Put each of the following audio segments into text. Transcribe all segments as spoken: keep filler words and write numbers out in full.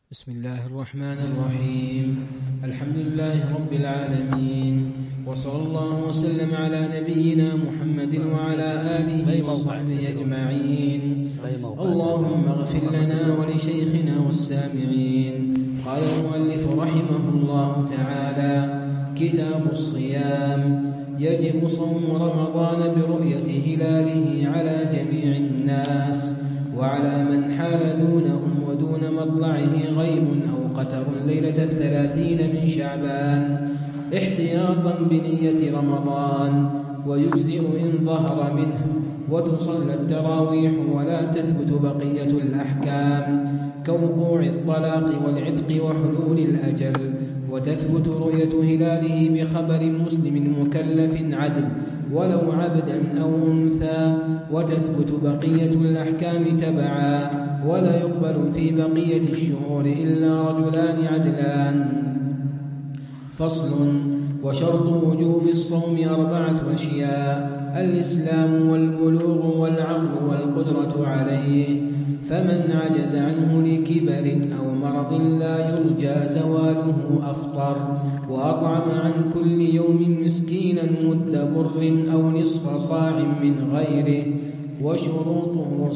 بسم الله الرحمن الرحيم. الحمد لله رب العالمين، وصلى الله وسلم على نبينا محمد وعلى آله وصحبه أجمعين. اللهم اغفر لنا ولشيخنا والسامعين. قال المؤلف رحمه الله تعالى: كتاب الصيام. يجب صوم رمضان برؤية هلاله على جميع الناس، وعلى من حال دونهم ودون مطلعه غيم أو قتر ليلة الثلاثين من شعبان احتياطا بنية رمضان، ويجزئ إن ظهر منه، وتصلى التراويح ولا تثبت بقية الأحكام كوقوع الطلاق والعتق وحلول الأجل، وتثبت رؤية هلاله بخبر مسلم مكلف عدل ولو عبدا أو أنثى، وتثبت بقية الأحكام تبعا، ولا يقبل في بقية الشهور إلا رجلان عدلان. فصل. وشرط وجوب الصوم أربعة أشياء: الإسلام والبلوغ والعقل والقدرة عليه، فمن عجز عنه لكبر أو مرض لا يرجى زواله أفطر، وأطعم عن كل يوم مسكينا مد بر أو نصف صاع من غيره. وشروطه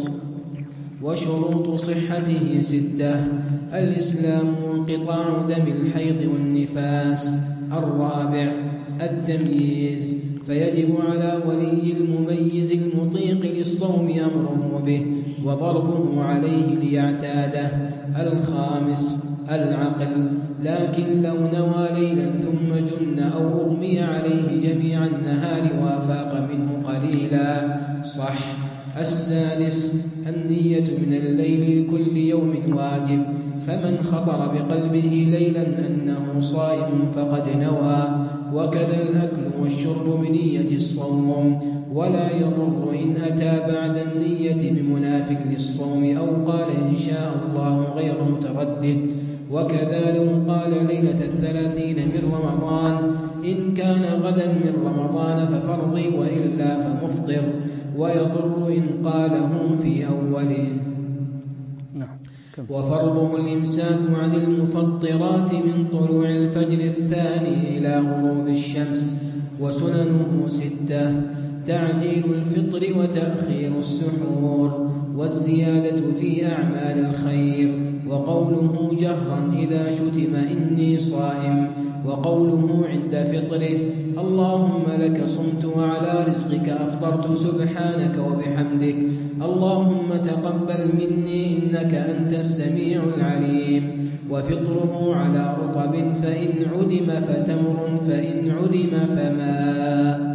وشروط صحته ستة: الإسلام وانقطاع دم الحيض والنفاس. الرابع التمييز، فيجب على ولي المميز المطيق للصوم أمره به وضربه عليه ليعتاده. الخامس العقل، لكن لو نوى ليلا ثم جن أو أغمي عليه جميع النهار وافاق منه قليلا صح. السادس النية من الليل لكل يوم واجب، فمن خطر بقلبه ليلا أنه صائم فقد نوى، وكذا الأكل والشرب بنية الصوم، ولا يضر إن أتى بعد النية بمناف للصوم أو قال إن شاء الله غير متردد. وكذا لو قال ليلة الثلاثين من رمضان إن كان غدا من رمضان ففرضي وإلا فمفطر، ويضر إن قاله في أوله. وفرضه الإمساك عن المفطرات من طلوع الفجر الثاني إلى غروب الشمس. وسننه ستة: تعجيل الفطر وتأخير السحور، والزيادة في أعمال الخير، وقوله جهرا إذا شتم إني صائم، وقوله عند فطره اللهم لك صمت وعلى رزقك أفطرت سبحانك وبحمدك اللهم تقبل مني إنك أنت السميع العليم. وفطره على رطب فإن عدم فتمر فإن عدم فماء.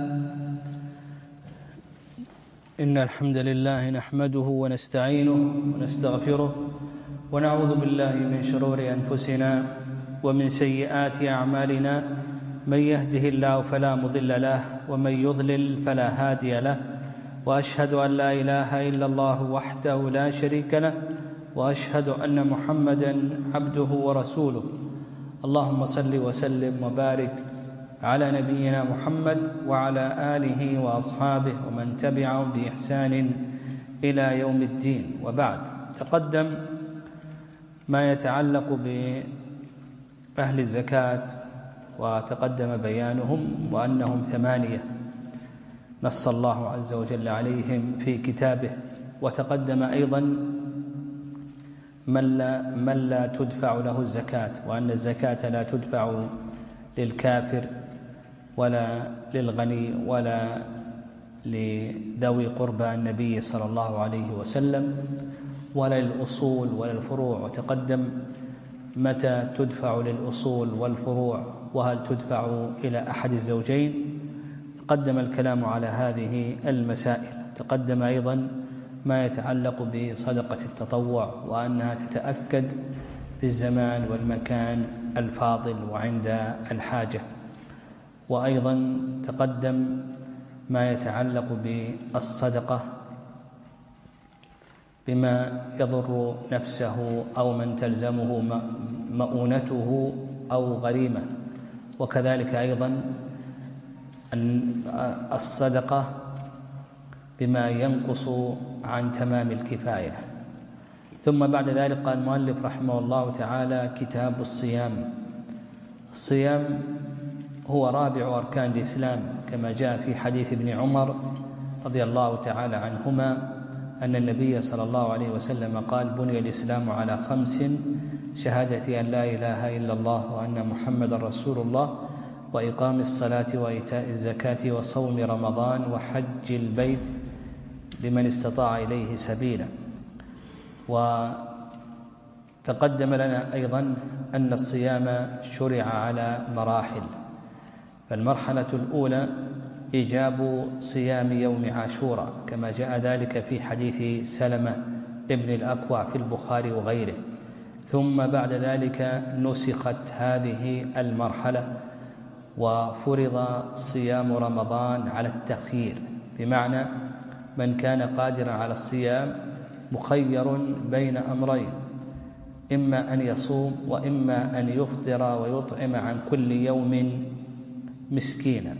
إن الحمد لله نحمده ونستعينه ونستغفره ونعوذ بالله من شرور أنفسنا ومن سيئات أعمالنا، من يهده الله فلا مضل له ومن يضلل فلا هادي له، وأشهد أن لا إله إلا الله وحده لا شريك له، وأشهد أن محمدًا عبده ورسوله. اللهم صل وسلم وبارك على نبينا محمد وعلى آله وأصحابه ومن تبعهم بإحسان إلى يوم الدين. وبعد، تقدم ما يتعلق بأهل الزكاة، وتقدم بيانهم وأنهم ثمانية نص الله عز وجل عليهم في كتابه. وتقدم أيضا من لا, من لا تدفع له الزكاة، وأن الزكاة لا تدفع للكافر ولا للغني ولا لذوي قربى النبي صلى الله عليه وسلم ولا للأصول ولا الفروع. وتقدم متى تدفع للأصول والفروع، وهل تدفع إلى أحد الزوجين. تقدم الكلام على هذه المسائل. تقدم أيضا ما يتعلق بصدقة التطوع، وأنها تتأكد في الزمان والمكان الفاضل وعند الحاجة. وأيضا تقدم ما يتعلق بالصدقة بما يضر نفسه أو من تلزمه مؤونته أو غريمة. وكذلك أيضا الصدقة بما ينقص عن تمام الكفاية، ثم بعد ذلك قال المؤلف رحمه الله تعالى: كتاب الصيام. الصيام هو رابع أركان الإسلام، كما جاء في حديث ابن عمر رضي الله تعالى عنهما أن النبي صلى الله عليه وسلم قال: بني الإسلام على خمس: شهادة أن لا إله إلا الله وأن محمدا رسول الله، وإقام الصلاة وإيتاء الزكاة وصوم رمضان وحج البيت لمن استطاع إليه سبيلا. وتقدم لنا أيضا أن الصيام شرع على مراحل، فالمرحلة الأولى إيجاب صيام يوم عاشوراء كما جاء ذلك في حديث سلمة ابن الأكوع في البخاري وغيره، ثم بعد ذلك نسخت هذه المرحلة وفرض صيام رمضان على التخيير، بمعنى من كان قادرا على الصيام مخير بين أمرين: إما أن يصوم وإما أن يفطر ويطعم عن كل يوم مسكينا.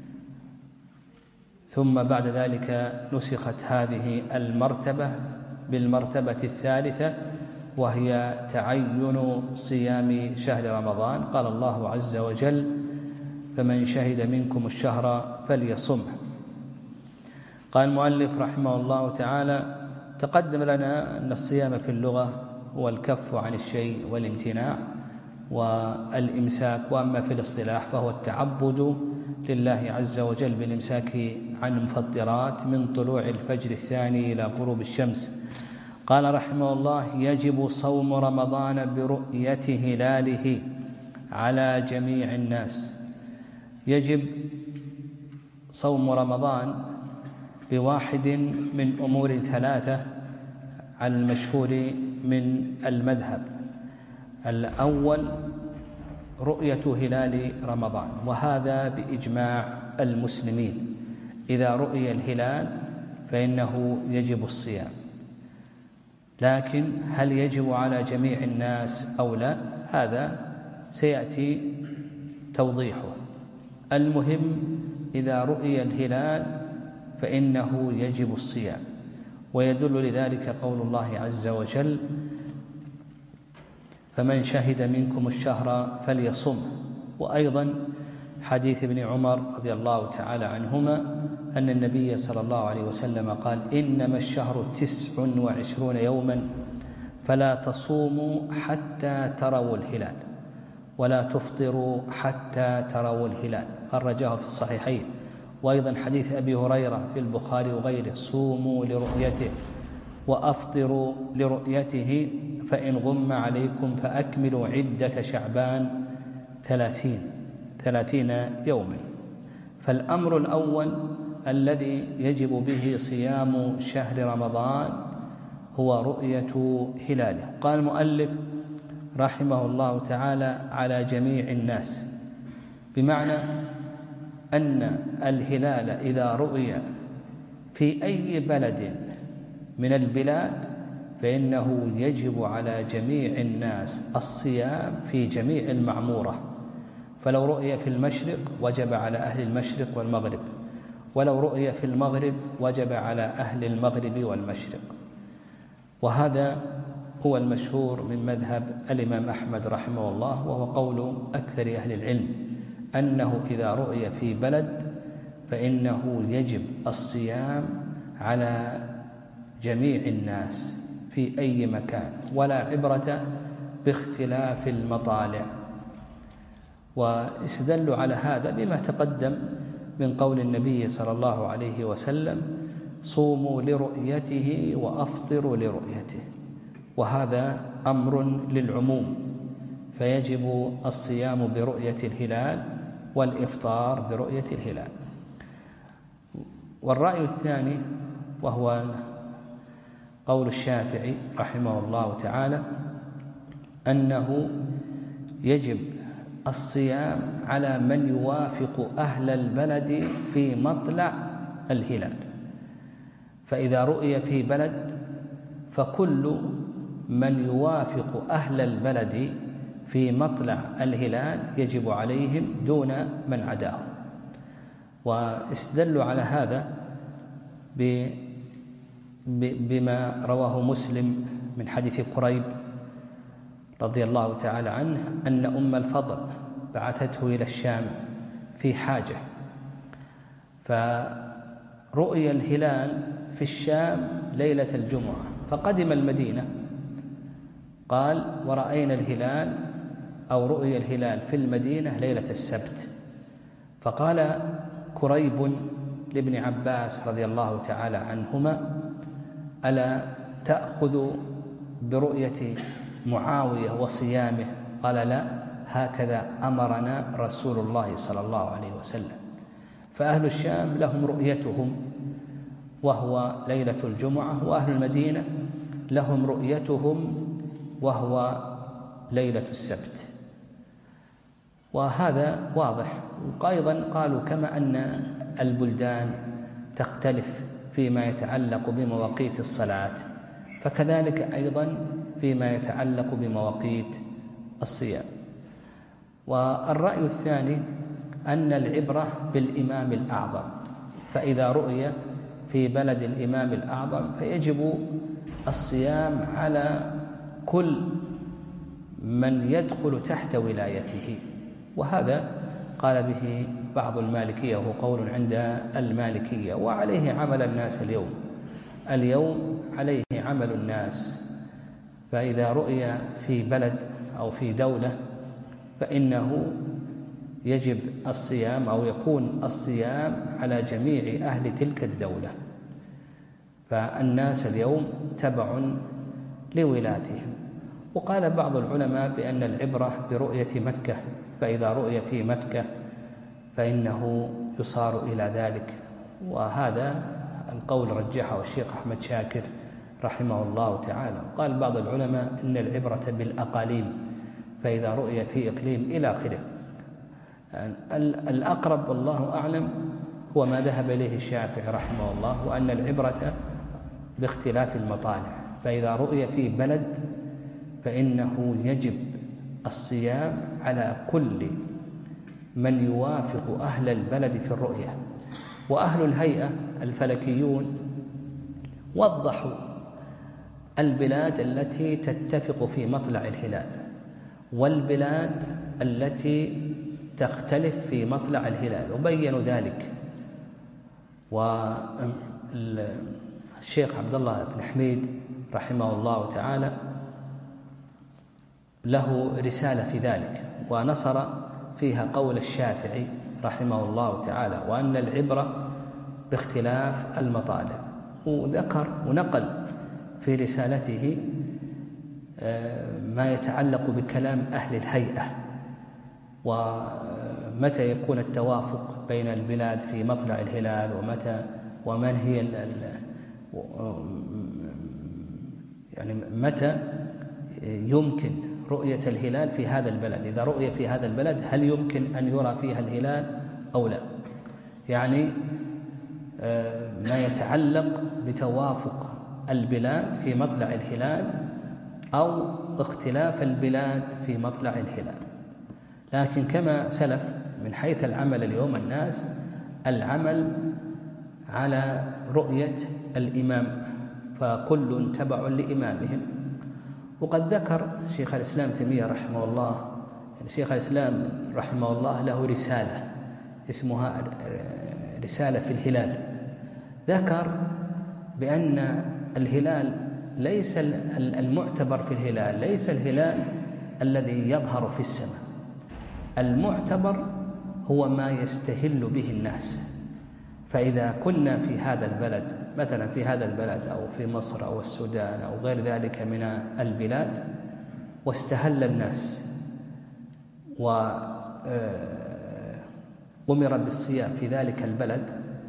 ثم بعد ذلك نسخت هذه المرتبة بالمرتبة الثالثة، وهي تعين صيام شهر رمضان. قال الله عز وجل: فمن شهد منكم الشهر فليصمه. قال المؤلف رحمه الله تعالى: تقدم لنا أن الصيام في اللغة هو الكف عن الشيء والامتناع والإمساك، وأما في الاصطلاح فهو التعبد لله عز وجل بالإمساك عن المفطرات من طلوع الفجر الثاني إلى غروب الشمس. قال رحمه الله: يجب صوم رمضان برؤية هلاله على جميع الناس. يجب صوم رمضان بواحد من أمور ثلاثة على المشهور من المذهب. الأول رؤية هلال رمضان، وهذا بإجماع المسلمين، إذا رؤي الهلال فإنه يجب الصيام. لكن هل يجب على جميع الناس أو لا؟ هذا سيأتي توضيحه. المهم إذا رؤي الهلال فإنه يجب الصيام، ويدل لذلك قول الله عز وجل: فمن شهد منكم الشهر فليصم. وأيضا حديث ابن عمر رضي الله تعالى عنهما أن النبي صلى الله عليه وسلم قال: إنما الشهر تسع وعشرون يوما فلا تصوموا حتى تروا الهلال ولا تفطروا حتى تروا الهلال، خرجه في الصحيحين. وأيضا حديث أبي هريرة في البخاري وغيره: صوموا لرؤيته وأفطروا لرؤيته، فإن غم عليكم فأكملوا عدة شعبان ثلاثين ثلاثين يوما. فالأمر الأول الذي يجب به صيام شهر رمضان هو رؤية هلاله. قال المؤلف رحمه الله تعالى: على جميع الناس، بمعنى أن الهلال إذا رؤي في أي بلد من البلاد فإنه يجب على جميع الناس الصيام في جميع المعمورة. فلو رؤي في المشرق وجب على أهل المشرق والمغرب، ولو رؤي في المغرب وجب على أهل المغرب والمشرق. وهذا هو المشهور من مذهب الإمام أحمد رحمه الله، وهو قول أكثر أهل العلم، أنه إذا رؤي في بلد فإنه يجب الصيام على جميع الناس في أي مكان، ولا عبرة باختلاف المطالع. واستدلوا على هذا بما تقدم من قول النبي صلى الله عليه وسلم: صوموا لرؤيته وأفطروا لرؤيته، وهذا أمر للعموم، فيجب الصيام برؤية الهلال والإفطار برؤية الهلال. والرأي الثاني وهو قول الشافعي رحمه الله تعالى أنه يجب الصيام على من يوافق أهل البلد في مطلع الهلال. فإذا رؤي في بلد فكل من يوافق أهل البلد في مطلع الهلال يجب عليهم دون من عداهم. واستدلوا على هذا بما رواه مسلم من حديث قريب رضي الله تعالى عنه أن أم الفضل بعثته إلى الشام في حاجة، فرؤي الهلال في الشام ليلة الجمعة، فقدم المدينة قال ورأينا الهلال أو رؤي الهلال في المدينة ليلة السبت. فقال كريب لابن عباس رضي الله تعالى عنهما ألا تأخذ برؤية معاوية وصيامه؟ قال لا، هكذا أمرنا رسول الله صلى الله عليه وسلم. فأهل الشام لهم رؤيتهم وهو ليلة الجمعة، وأهل المدينة لهم رؤيتهم وهو ليلة السبت، وهذا واضح. وأيضا قالوا كما أن البلدان تختلف فيما يتعلق بمواقيت الصلاة، فكذلك أيضا فيما يتعلق بمواقيت الصيام. والرأي الثاني أن العبرة بالإمام الأعظم، فإذا رؤي في بلد الإمام الأعظم فيجب الصيام على كل من يدخل تحت ولايته، وهذا قال به بعض المالكية وهو قول عند المالكية، وعليه عمل الناس اليوم اليوم عليه عمل الناس. فإذا رؤي في بلد أو في دولة فإنه يجب الصيام أو يكون الصيام على جميع أهل تلك الدولة، فالناس اليوم تبع لولاتهم. وقال بعض العلماء بأن العبرة برؤية مكة، فإذا رؤي في مكة فإنه يصار إلى ذلك، وهذا القول رجحه الشيخ أحمد شاكر رحمه الله تعالى. قال بعض العلماء إن العبرة بالأقاليم، فإذا رؤي في إقليم إلى آخره. الأقرب والله أعلم هو ما ذهب إليه الشافعي رحمه الله، وأن العبرة باختلاف المطالع، فإذا رؤي في بلد فإنه يجب الصيام على كل من يوافق أهل البلد في الرؤية. وأهل الهيئة الفلكيون وضحوا البلاد التي تتفق في مطلع الهلال والبلاد التي تختلف في مطلع الهلال، وبينوا ذلك. والشيخ عبد الله بن حميد رحمه الله تعالى له رسالة في ذلك، ونصر فيها قول الشافعي رحمه الله تعالى، وأن العبرة باختلاف المطالع. وذكر ونقل في رسالته ما يتعلق بكلام أهل الهيئة، ومتى يكون التوافق بين البلاد في مطلع الهلال، ومتى ومن هي ال يعني متى يمكن رؤية الهلال في هذا البلد. إذا رؤية في هذا البلد هل يمكن أن يرى فيها الهلال أو لا؟ يعني ما يتعلق بتوافق البلاد في مطلع الهلال أو اختلاف البلاد في مطلع الهلال. لكن كما سلف من حيث العمل اليوم الناس العمل على رؤية الإمام، فكل تبع لإمامهم. وقد ذكر شيخ الإسلام تيمية رحمه الله، يعني شيخ الإسلام رحمه الله له رسالة اسمها رسالة في الهلال، ذكر بأن الهلال ليس المعتبر في الهلال ليس الهلال الذي يظهر في السماء، المعتبر هو ما يستهل به الناس. فإذا كنا في هذا البلد مثلا في هذا البلد أو في مصر أو السودان أو غير ذلك من البلاد واستهل الناس وأمر بالصيام في ذلك البلد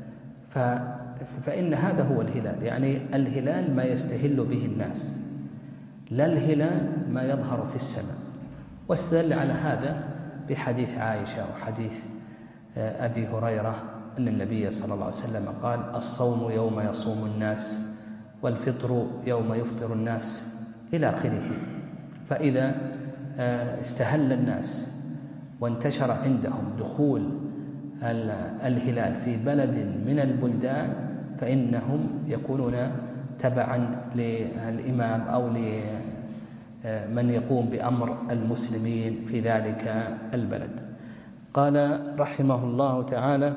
فإن هذا هو الهلال، يعني الهلال ما يستهل به الناس لا الهلال ما يظهر في السماء. واستدل على هذا بحديث عائشة وحديث أبي هريرة أن النبي صلى الله عليه وسلم قال الصوم يوم يصوم الناس والفطر يوم يفطر الناس إلى آخره. فإذا استهل الناس وانتشر عندهم دخول الهلال في بلد من البلدان فإنهم يكونون تبعا للإمام أو لمن يقوم بأمر المسلمين في ذلك البلد. قال رحمه الله تعالى: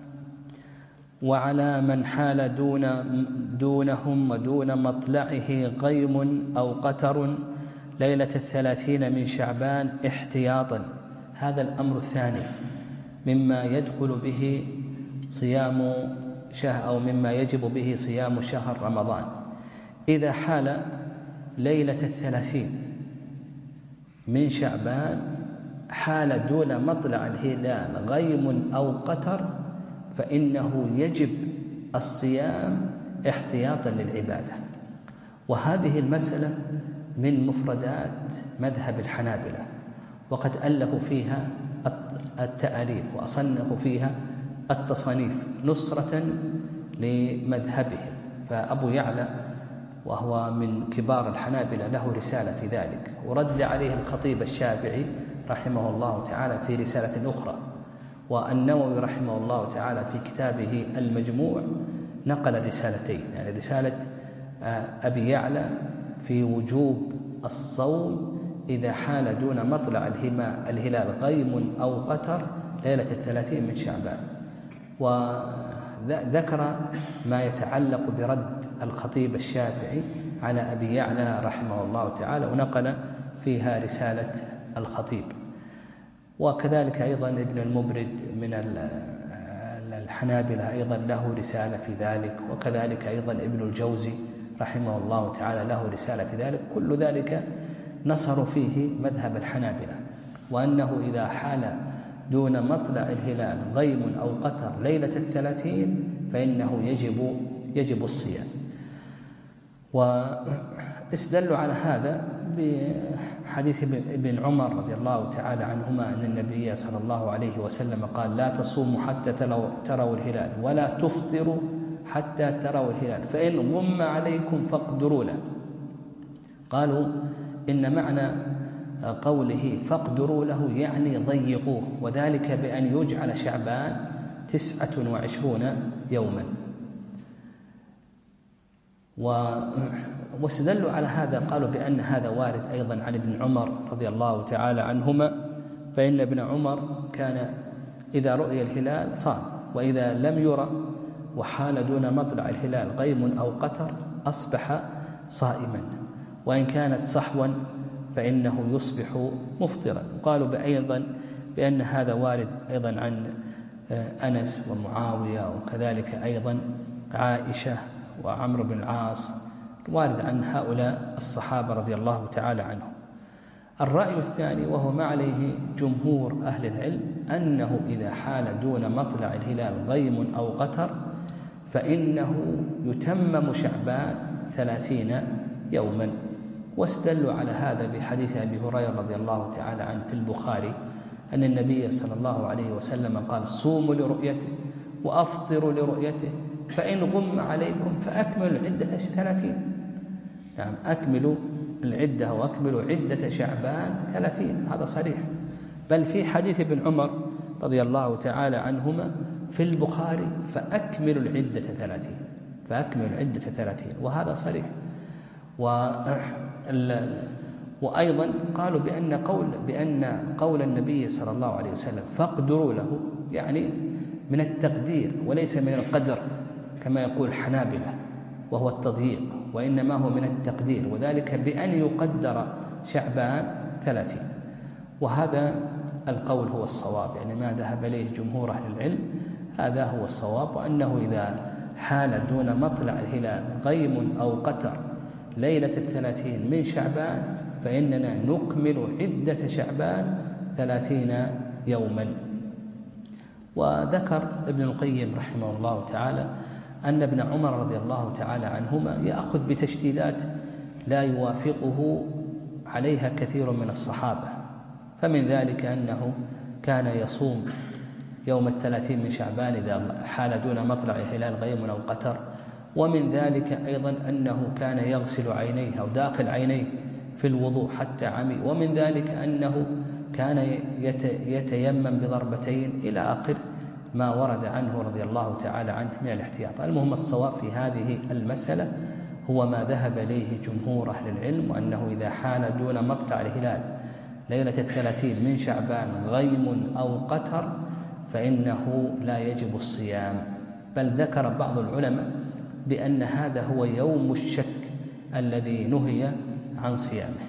وعلى من حال دون دونهم ودون مطلعه غيم أو قتر ليلة الثلاثين من شعبان احتياطا. هذا الأمر الثاني مما يدخل به صيام شهر أو مما يجب به صيام شهر رمضان. إذا حال ليلة الثلاثين من شعبان حال دون مطلع الهلال غيم أو قتر فإنه يجب الصيام احتياطا للعبادة. وهذه المسألة من مفردات مذهب الحنابلة، وقد ألفوا فيها التأليف وأصنفوا فيها التصانيف نصرة لمذهبهم. فأبو يعلى وهو من كبار الحنابلة له رسالة في ذلك، ورد عليه الخطيب الشافعي رحمه الله تعالى في رسالة أخرى، والنووي رحمه الله تعالى في كتابه المجموع نقل رسالتين، يعني رسالة أبي يعلى في وجوب الصوم إذا حال دون مطلع الهلال غيم أو قتر ليلة الثلاثين من شعبان، وذكر ما يتعلق برد الخطيب الشافعي على أبي يعلى رحمه الله تعالى، ونقل فيها رسالة الخطيب. وكذلك أيضا ابن المبرد من الحنابلة أيضا له رسالة في ذلك، وكذلك أيضا ابن الجوزي رحمه الله تعالى له رسالة في ذلك. كل ذلك نصروا فيه مذهب الحنابلة، وأنه إذا حال دون مطلع الهلال غيم أو قتر ليلة الثلاثين فإنه يجب يجب الصيام. واستدلوا على هذا بحديث ابن عمر رضي الله تعالى عنهما أن النبي صلى الله عليه وسلم قال: لا تصوموا حتى تروا الهلال ولا تفطروا حتى تروا الهلال فإن غم عليكم فاقدروا له. قالوا إن معنى قوله فاقدروا له يعني ضيقوه، وذلك بأن يجعل شعبان تسعة وعشرون يوما. واستدلوا على هذا قالوا بأن هذا وارد أيضا عن ابن عمر رضي الله تعالى عنهما، فإن ابن عمر كان إذا رؤي الهلال صام، وإذا لم يرى وحال دون مطلع الهلال غيم أو قتر أصبح صائما، وإن كانت صحوا فإنه يصبح مفطرا. قالوا أيضا بأن هذا وارد أيضا عن أنس ومعاوية، وكذلك أيضا عائشة وعمرو بن العاص، وارد عن هؤلاء الصحابة رضي الله تعالى عنهم. الرأي الثاني وهو ما عليه جمهور أهل العلم أنه إذا حال دون مطلع الهلال غيم أو قتر فإنه يتمم شعبان ثلاثين يوما. واستدلوا على هذا بحديث أبي هريرة رضي الله تعالى عنه في البخاري أن النبي صلى الله عليه وسلم قال: صوموا لرؤيته وأفطروا لرؤيته فإن غم عليكم فأكملوا العدة ثلاثين. يعني أكملوا العدة وأكملوا عدة شعبان ثلاثين، هذا صريح. بل في حديث ابن عمر رضي الله تعالى عنهما في البخاري: فأكملوا العدة ثلاثين فأكملوا العدة ثلاثين، وهذا صريح. و وأيضا قالوا بأن قول بأن قول النبي صلى الله عليه وسلم فاقدروا له يعني من التقدير وليس من القدر كما يقول الحنابلة وهو التضييق، وإنما هو من التقدير، وذلك بأن يقدر شعبان ثلاثين. وهذا القول هو الصواب، يعني ما ذهب إليه جمهور أهل العلم هذا هو الصواب، وأنه إذا حال دون مطلع الهلال غيم أو قتر ليلة الثلاثين من شعبان فإننا نكمل عدة شعبان ثلاثين يوما. وذكر ابن القيم رحمه الله تعالى أن ابن عمر رضي الله تعالى عنهما يأخذ بتشديدات لا يوافقه عليها كثير من الصحابة، فمن ذلك أنه كان يصوم يوم الثلاثين من شعبان إذا حال دون مطلع الهلال غيم أو قتر، ومن ذلك أيضا أنه كان يغسل عينيه أو داخل عينيه في الوضوء حتى عمي، ومن ذلك أنه كان يتيمم بضربتين إلى آخر ما ورد عنه رضي الله تعالى عنه من الاحتياط. المهم الصواب في هذه المسألة هو ما ذهب إليه جمهور أهل العلم، وأنه إذا حان دون مطلع الهلال ليلة الثلاثين من شعبان غيم أو قتر فإنه لا يجب الصيام، بل ذكر بعض العلماء بأن هذا هو يوم الشك الذي نهي عن صيامه.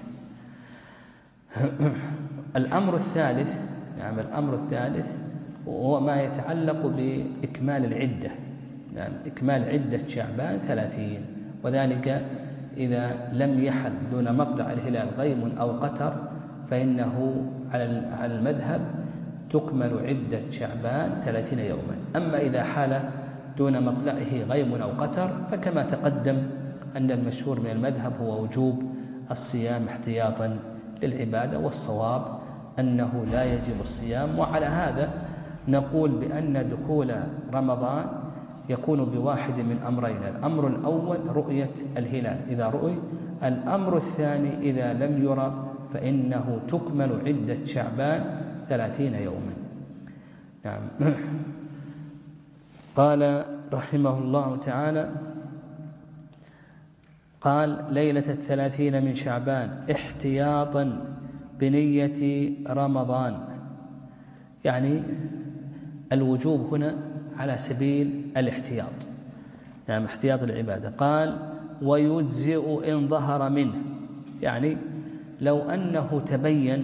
الأمر الثالث يعني الأمر الثالث هو ما يتعلق بإكمال العدة، يعني إكمال عدة شعبان ثلاثين، وذلك إذا لم يحل دون مطلع الهلال غيم أو قتر فإنه على المذهب تكمل عدة شعبان ثلاثين يوما. أما إذا حال دون مطلعه غيم أو قتر فكما تقدم أن المشهور من المذهب هو وجوب الصيام احتياطا للعبادة، والصواب أنه لا يجب الصيام. وعلى هذا نقول بأن دخول رمضان يكون بواحد من أمرين: الأمر الأول رؤية الهلال إذا رؤي، الأمر الثاني إذا لم يرى فإنه تكمل عدة شعبان ثلاثين يوما. نعم. قال رحمه الله تعالى: قال: ليلة الثلاثين من شعبان احتياطا بنية رمضان، يعني الوجوب هنا على سبيل الاحتياط، يعني احتياط العبادة. قال: ويجزئ إن ظهر منه، يعني لو أنه تبين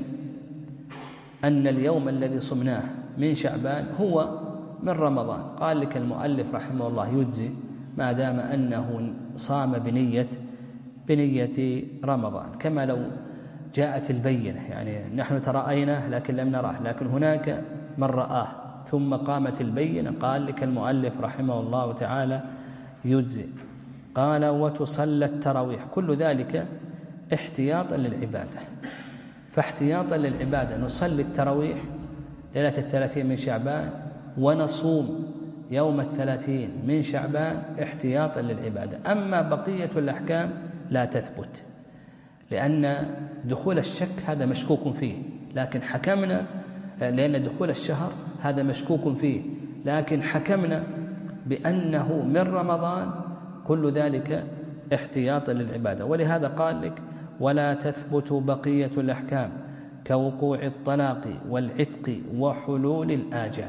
أن اليوم الذي صمناه من شعبان هو من رمضان، قال لك المؤلف رحمه الله يجزي ما دام أنه صام بنية بنية رمضان، كما لو جاءت البينة، يعني نحن ترأيناه لكن لم نراه، لكن هناك من رآه ثم قامت البينة، قال لك المؤلف رحمه الله تعالى يجزي. قال: وتصلى التراويح، كل ذلك احتياطا للعبادة. فاحتياطا للعبادة نصلي التراويح ليلة الثلاثين من شعبان ونصوم يوم الثلاثين من شعبان احتياطا للعبادة. أما بقية الأحكام لا تثبت، لأن دخول الشك هذا مشكوك فيه، لكن حكمنا لأن دخول الشهر هذا مشكوك فيه، لكن حكمنا بأنه من رمضان، كل ذلك احتياطا للعبادة. ولهذا قال لك: ولا تثبت بقية الأحكام كوقوع الطلاق والعتق وحلول الآجال.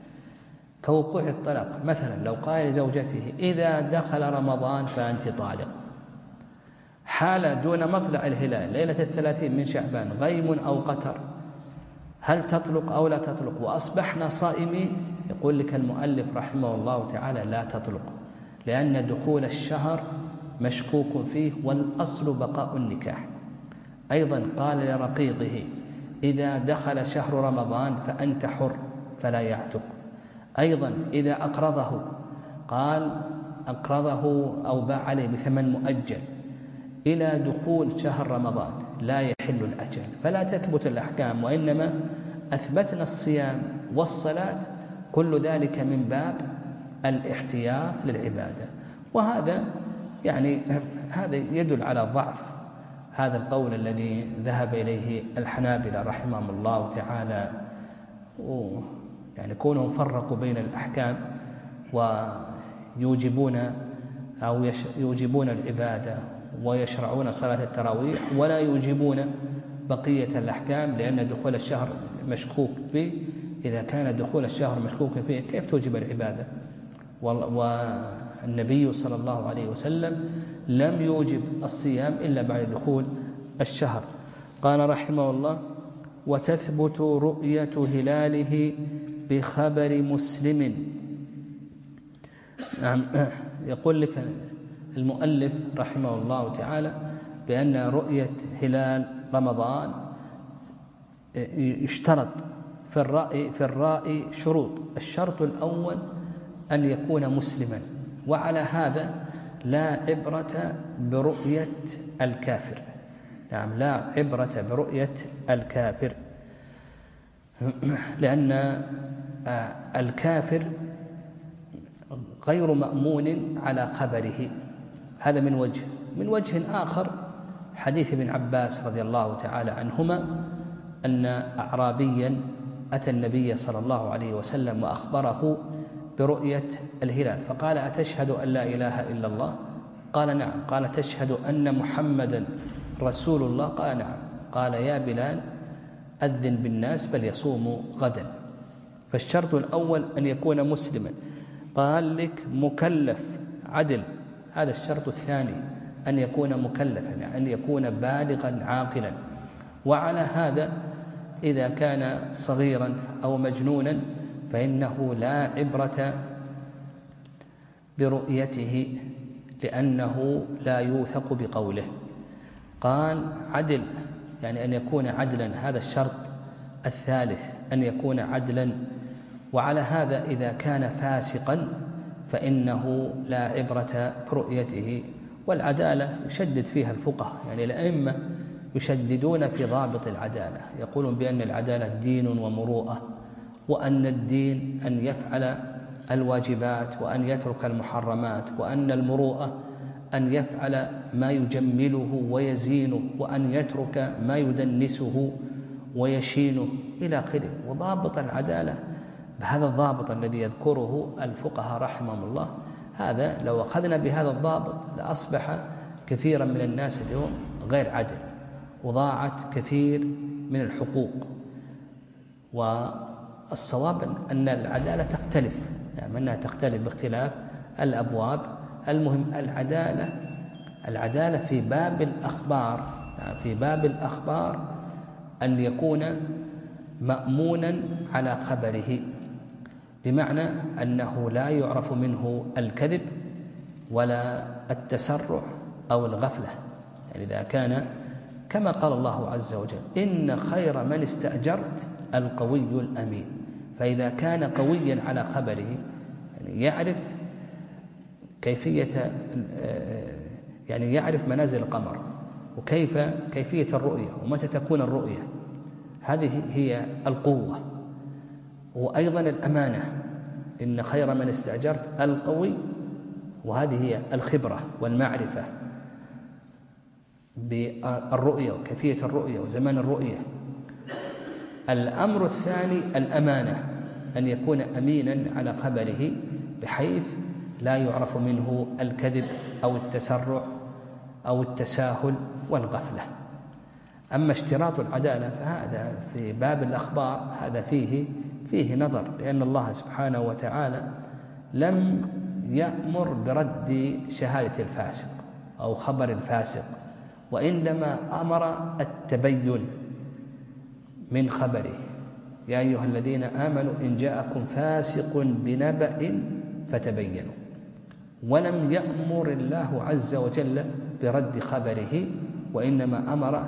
كوقوع الطلاق، مثلا لو قال لزوجته: إذا دخل رمضان فأنت طالق، حال دون مطلع الهلال ليلة الثلاثين من شعبان غيم أو قتر، هل تطلق أو لا تطلق؟ وأصبحنا صائمين، يقول لك المؤلف رحمه الله تعالى لا تطلق، لأن دخول الشهر مشكوك فيه، والأصل بقاء النكاح. أيضا قال لرقيقه: إذا دخل شهر رمضان فأنت حر فلا يعتق. أيضا إذا أقرضه، قال أقرضه أو باع عليه بثمن مؤجل إلى دخول شهر رمضان لا يحل الأجل، فلا تثبت الأحكام، وإنما أثبتنا الصيام والصلاة، كل ذلك من باب الاحتياط للعبادة. وهذا يعني هذا يدل على ضعف هذا القول الذي ذهب إليه الحنابلة رحمهم الله تعالى، يعني كونهم فرقوا بين الأحكام ويوجبون أو يوجبون العبادة ويشرعون صلاة التراويح ولا يوجبون بقية الأحكام، لأن دخول الشهر مشكوك به. إذا كان دخول الشهر مشكوك فيه كيف توجب العبادة؟ والنبي صلى الله عليه وسلم لم يوجب الصيام إلا بعد دخول الشهر. قال رحمه الله: وتثبت رؤية هلاله بخبر مسلم. نعم، يقول لك المؤلف رحمه الله تعالى بأن رؤية هلال رمضان يشترط في الرأي في الرأي شروط. الشرط الأول أن يكون مسلما، وعلى هذا لا عبرة برؤية الكافر. نعم، لا عبرة برؤية الكافر، لأن الكافر غير مأمون على خبره. هذا من وجه. من وجه آخر حديث ابن عباس رضي الله تعالى عنهما أن أعرابيا أتى النبي صلى الله عليه وسلم وأخبره برؤية الهلال، فقال: أتشهد أن لا إله إلا الله؟ قال نعم. قال تشهد أن محمدا رسول الله؟ قال نعم. قال يا بلال أذن بالناس فليصوموا غدا. فالشرط الأول أن يكون مسلما. قال لك مكلف عدل، هذا الشرط الثاني أن يكون مكلفا، يعني أن يكون بالغا عاقلا. وعلى هذا إذا كان صغيرا أو مجنونا فإنه لا عبرة برؤيته لأنه لا يوثق بقوله. قال عدل، يعني أن يكون عدلا، هذا الشرط الثالث أن يكون عدلا. وعلى هذا إذا كان فاسقا فإنه لا عبرة برؤيته. والعدالة يشدد فيها الفقهاء، يعني الأئمة يشددون في ضابط العدالة، يقولون بأن العدالة دين ومروءة، وأن الدين أن يفعل الواجبات وأن يترك المحرمات، وأن المروءة أن يفعل ما يجمله ويزينه وأن يترك ما يدنسه ويشينه إلى آخره. وضابط العدالة بهذا الضابط الذي يذكره الفقهاء رحمهم الله، هذا لو أخذنا بهذا الضابط لأصبح كثيرا من الناس اليوم غير عدل، وضاعت كثير من الحقوق. والصواب أن العدالة تختلف، يعني أنها تختلف باختلاف الأبواب. المهم العدالة العدالة في باب الأخبار، يعني في باب الأخبار أن يكون مأمونا على خبره، بمعنى أنه لا يعرف منه الكذب ولا التسرع أو الغفلة. يعني إذا كان كما قال الله عز وجل إن خير من استأجرت القوي الأمين، فإذا كان قويا على خبره يعني يعرف كيفية يعني يعرف منازل القمر وكيف كيفية الرؤية ومتى تكون الرؤية، هذه هي القوة. وأيضا الأمانة، إن خير من استأجرت القوي، وهذه هي الخبرة والمعرفة بالرؤية وكيفية الرؤية وزمان الرؤية. الأمر الثاني الأمانة، أن يكون أمينا على خبره بحيث لا يعرف منه الكذب أو التسرع أو التساهل والغفلة. أما اشتراط العدالة فهذا في باب الأخبار هذا فيه فيه نظر، لأن الله سبحانه وتعالى لم يأمر برد شهادة الفاسق أو خبر الفاسق، وإنما أمر التبين من خبره. يا أيها الذين آمنوا إن جاءكم فاسق بنبأ فتبينوا. ولم يأمر الله عز وجل برد خبره، وإنما أمر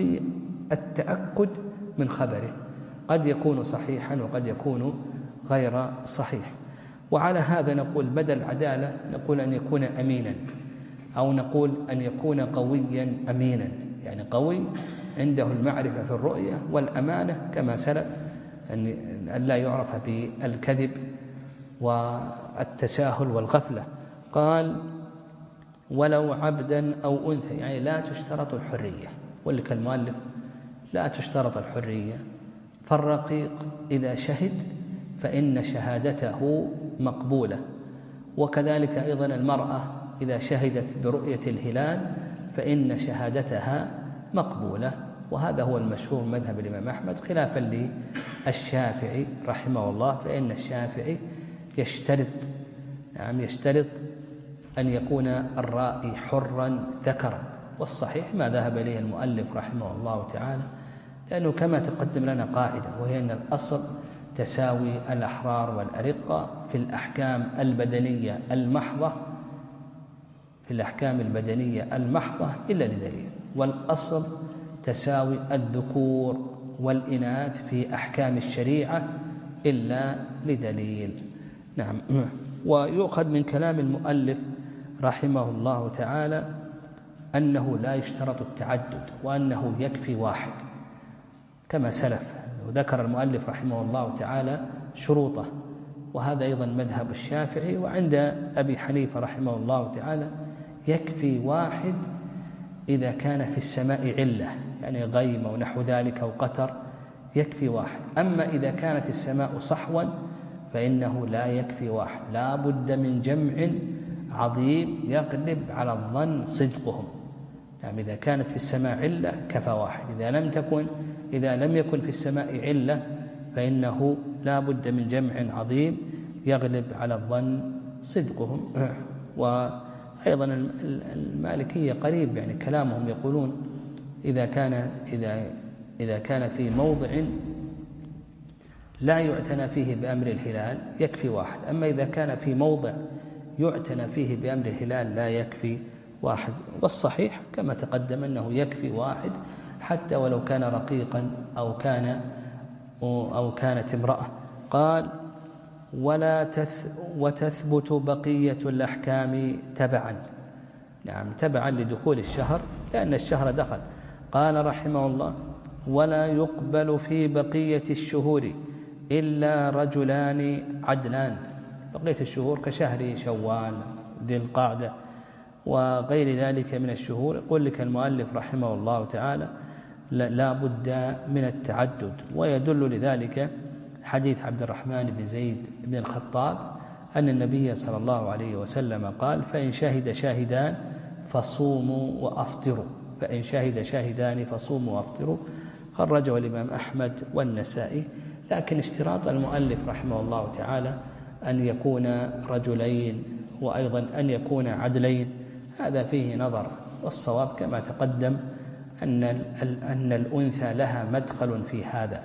بالتأكد من خبره، قد يكون صحيحا وقد يكون غير صحيح. وعلى هذا نقول بدل العدالة نقول أن يكون أمينا، أو نقول أن يكون قويا أمينا، يعني قوي عنده المعرفة في الرؤية والأمانة كما سلف، أن لا يعرف بالكذب والتساهل والغفلة. قال ولو عبدا أو أنثى، يعني لا تشترط الحرية، ولك المؤلف لا تشترط الحرية. فالرقيق إذا شهد فإن شهادته مقبولة، وكذلك أيضا المرأة إذا شهدت برؤية الهلال فإن شهادتها مقبولة. وهذا هو المشهور مذهب الإمام أحمد، خلافا للشافعي رحمه الله، فإن الشافعي يشترط نعم يشترط أن يكون الرائي حرا ذكرا، والصحيح ما ذهب إليه المؤلف رحمه الله تعالى، لأنه كما تقدم لنا قاعدة، وهي أن الأصل تساوي الأحرار والأرقة في الأحكام البدنية المحضة في الأحكام البدنية المحضة إلا لدليل، والأصل تساوي الذكور والإناث في أحكام الشريعة إلا لدليل. نعم. ويؤخذ من كلام المؤلف رحمه الله تعالى أنه لا يشترط التعدد، وأنه يكفي واحد كما سلف، وذكر المؤلف رحمه الله تعالى شروطه، وهذا أيضا مذهب الشافعي. وعند أبي حنيفة رحمه الله تعالى يكفي واحد إذا كان في السماء علة، يعني غيم ونحو ذلك أو قطر، يكفي واحد. أما إذا كانت السماء صحوا فإنه لا يكفي واحد، لا بد من جمع عظيم يغلب على الظن صدقهم. يعني إذا كانت في السماء علة كفى واحد، إذا لم تكن إذا لم يكن في السماء علة فإنه لا بد من جمع عظيم يغلب على الظن صدقهم. وأيضا المالكية قريب يعني كلامهم، يقولون إذا كان إذا إذا كان في موضع لا يعتنى فيه بأمر الهلال يكفي واحد، أما إذا كان في موضع يعتنى فيه بأمر الهلال لا يكفي واحد. والصحيح كما تقدم أنه يكفي واحد حتى ولو كان رقيقا أو كان أو كانت امرأة. قال ولا تث وتثبت بقية الأحكام تبعا، نعم تبعا لدخول الشهر لأن الشهر دخل. قال رحمه الله ولا يقبل في بقية الشهور إلا رجلان عدلان. بقية الشهور كشهر شوال ذي القعدة وغير ذلك من الشهور. يقول لك المؤلف رحمه الله تعالى لا بد من التعدد، ويدل لذلك حديث عبد الرحمن بن زيد بن الخطاب أن النبي صلى الله عليه وسلم قال فإن شهد شاهدان فصوموا وأفطروا، فإن شهد شاهدان فصوموا وأفطروا. خرجه الإمام أحمد والنسائي. لكن اشتراط المؤلف رحمه الله تعالى أن يكون رجلين وأيضا أن يكون عدلين هذا فيه نظر، والصواب كما تقدم أن أن الأنثى لها مدخل في هذا.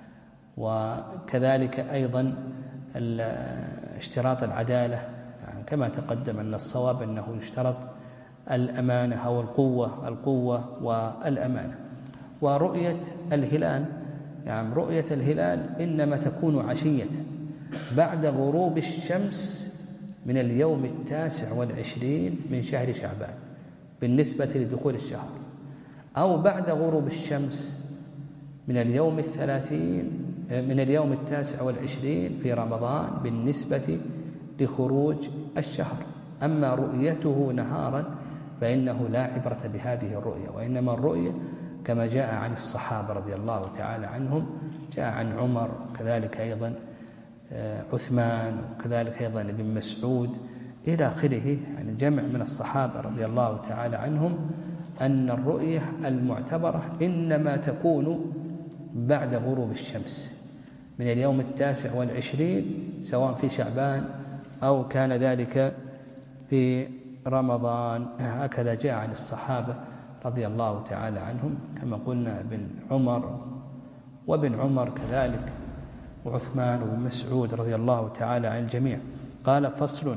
وكذلك أيضا اشتراط العدالة يعني كما تقدم أن الصواب أنه يشترط الأمانة أو القوة القوة والأمانة. ورؤية الهلال يعني رؤية الهلال إنما تكون عشية بعد غروب الشمس من اليوم التاسع والعشرين من شهر شعبان بالنسبة لدخول الشهر، أو بعد غروب الشمس من اليوم الثلاثين من اليوم التاسع والعشرين في رمضان بالنسبة لخروج الشهر. أما رؤيته نهارا فإنه لا عبرة بهذه الرؤية، وإنما الرؤية كما جاء عن الصحابة رضي الله تعالى عنهم، جاء عن عمر وكذلك أيضا عثمان وكذلك أيضا ابن مسعود إلى آخره، يعني جمع من الصحابة رضي الله تعالى عنهم أن الرؤية المعتبرة إنما تكون بعد غروب الشمس من اليوم التاسع والعشرين سواء في شعبان أو كان ذلك في رمضان. هكذا جاء عن الصحابة رضي الله تعالى عنهم كما قلنا ابن عمر وابن عمر كذلك وعثمان وابن مسعود رضي الله تعالى عن الجميع. قال فصل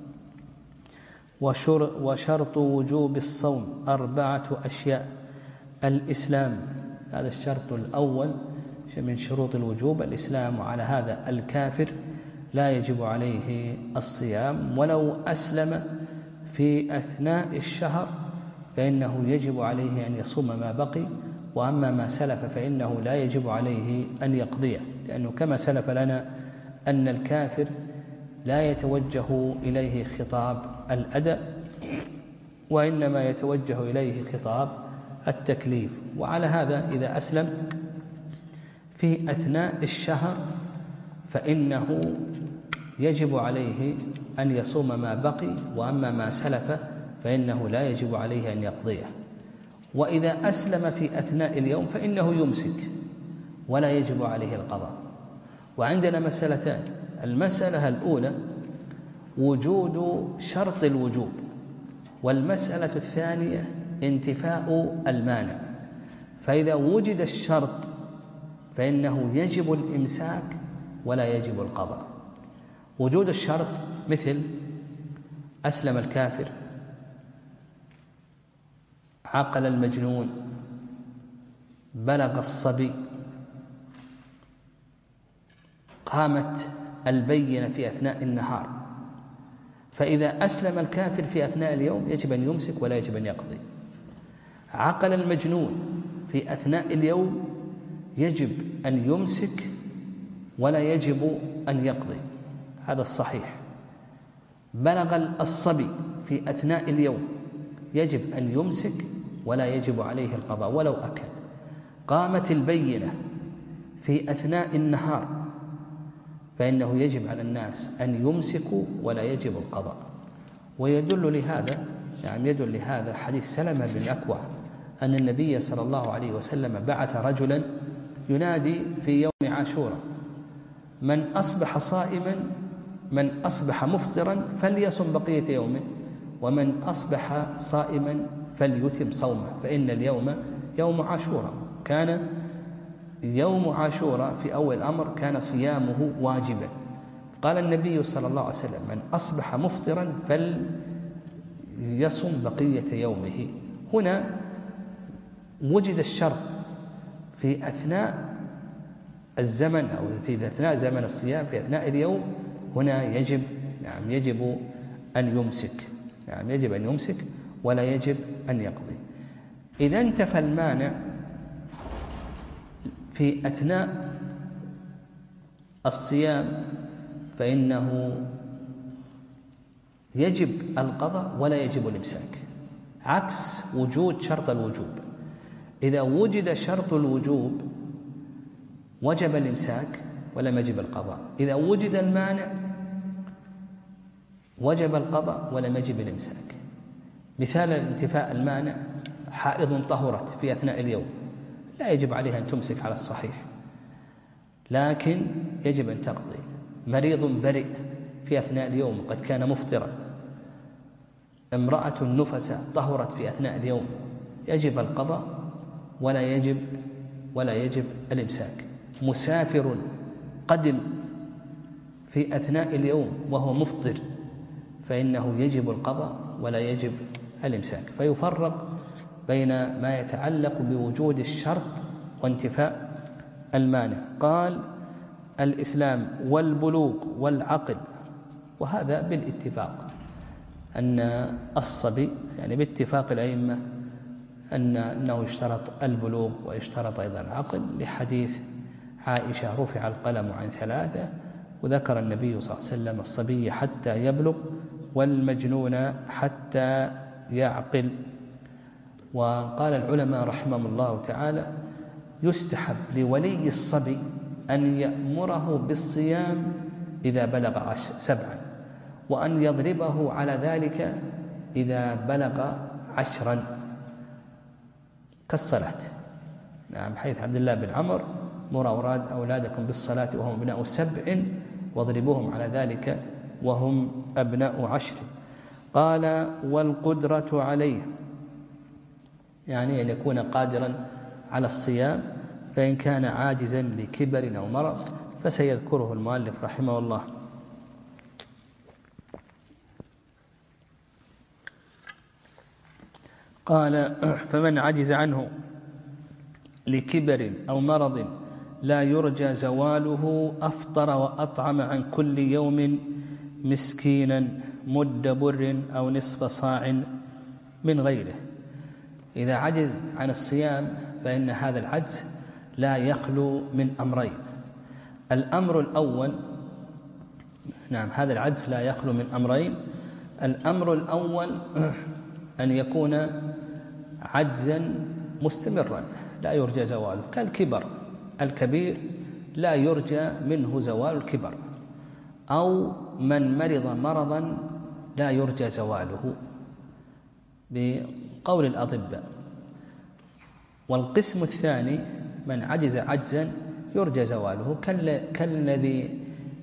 وشرط وجوب الصوم أربعة أشياء. الإسلام، هذا الشرط الأول من شروط الوجوب الإسلام، وعلى هذا الكافر لا يجب عليه الصيام ولو أسلم في أثناء الشهر فإنه يجب عليه أن يصوم ما بقي، وأما ما سلف فإنه لا يجب عليه أن يقضيه، لأنه كما سلف لنا أن الكافر لا يتوجه إليه خطاب الأداء وإنما يتوجه إليه خطاب التكليف. وعلى هذا إذا أسلم في أثناء الشهر فإنه يجب عليه أن يصوم ما بقي، وأما ما سلف فإنه لا يجب عليه أن يقضيه. وإذا أسلم في أثناء اليوم فإنه يمسك ولا يجب عليه القضاء. وعندنا مسألتان، المسألة الأولى وجود شرط الوجوب، والمسألة الثانية انتفاء المانع. فإذا وجد الشرط فإنه يجب الإمساك ولا يجب القضاء. وجود الشرط مثل أسلم الكافر، عقل المجنون، بلغ الصبي، قامت البينة في أثناء النهار. فإذا أسلم الكافر في أثناء اليوم يجب أن يمسك ولا يجب أن يقضي. عقل المجنون في أثناء اليوم يجب أن يمسك ولا يجب أن يقضي، هذا الصحيح. بلغ الصبي في أثناء اليوم يجب أن يمسك ولا يجب عليه القضاء ولو أكل. قامت البينة في أثناء النهار فإنه يجب على الناس أن يمسكوا ولا يجب القضاء. ويدل لهذا يعني يدل لهذا حديث سلمة بن الأكوع أن النبي صلى الله عليه وسلم بعث رجلا ينادي في يوم عاشوراء: من أصبح صائما من أصبح مفطرا فليصم بقية يومه، ومن أصبح صائما فليتم صومه، فإن اليوم يوم عاشوراء. كان يوم عاشوراء في أول الأمر كان صيامه واجبا. قال النبي صلى الله عليه وسلم: من أصبح مفطرا فليصم بقية يومه. هنا وجد الشرط في أثناء الزمن أو في أثناء زمن الصيام في أثناء اليوم، هنا يجب يعني يجب أن يمسك يعني يجب أن يمسك ولا يجب أن يقضي. إذا انتفى المانع في أثناء الصيام فإنه يجب القضاء ولا يجب الإمساك، عكس وجود شرط الوجوب. إذا وجد شرط الوجوب وجب الإمساك ولم يجب القضاء، إذا وجد المانع وجب القضاء ولم يجب الإمساك. مثال الانتفاء المانع: حائض طهرت في أثناء اليوم لا يجب عليها أن تمسك على الصحيح، لكن يجب أن تقضي. مريض برئ في أثناء اليوم قد كان مفطرا. امرأة نفساء طهرت في أثناء اليوم، يجب القضاء ولا يجب ولا يجب الإمساك. مسافر قدم في أثناء اليوم وهو مفطر فإنه يجب القضاء ولا يجب الإمساك. فيفرق بين ما يتعلق بوجود الشرط وانتفاء المانع. قال: الإسلام والبلوغ والعقل، وهذا بالاتفاق أن الصبي يعني باتفاق الأئمة أن أنه يشترط البلوغ ويشترط أيضا العقل، لحديث عائشة: رفع القلم عن ثلاثة، وذكر النبي صلى الله عليه وسلم الصبي حتى يبلغ والمجنون حتى يعقل. وقال العلماء رحمهم الله تعالى: يستحب لولي الصبي أن يأمره بالصيام إذا بلغ سبعا، وأن يضربه على ذلك إذا بلغ عشرا كالصلاة. نعم، حيث عبد الله بن عمر: مروا أولادكم بالصلاة وهم أبناء سبع واضربوهم على ذلك وهم أبناء عشر. قال: والقدرة عليه، يعني أن يكون قادرا على الصيام، فإن كان عاجزا لكبر أو مرض فسيذكره المؤلف رحمه الله. قال: فمن عجز عنه لكبر أو مرض لا يرجى زواله أفطر وأطعم عن كل يوم مسكينا مد بر أو نصف صاع من غيره. إذا عجز عن الصيام فإن هذا العجز لا يخلو من أمرين. الأمر الأول نعم هذا العجز لا يخلو من أمرين. الأمر الأول أن يكون عجزا مستمرا لا يرجى زواله، كالكبر، الكبير لا يرجى منه زوال الكبر، أو من مرض مرضا لا يرجى زواله بقول الأطباء. والقسم الثاني من عجز عجزا يرجى زواله، كالذي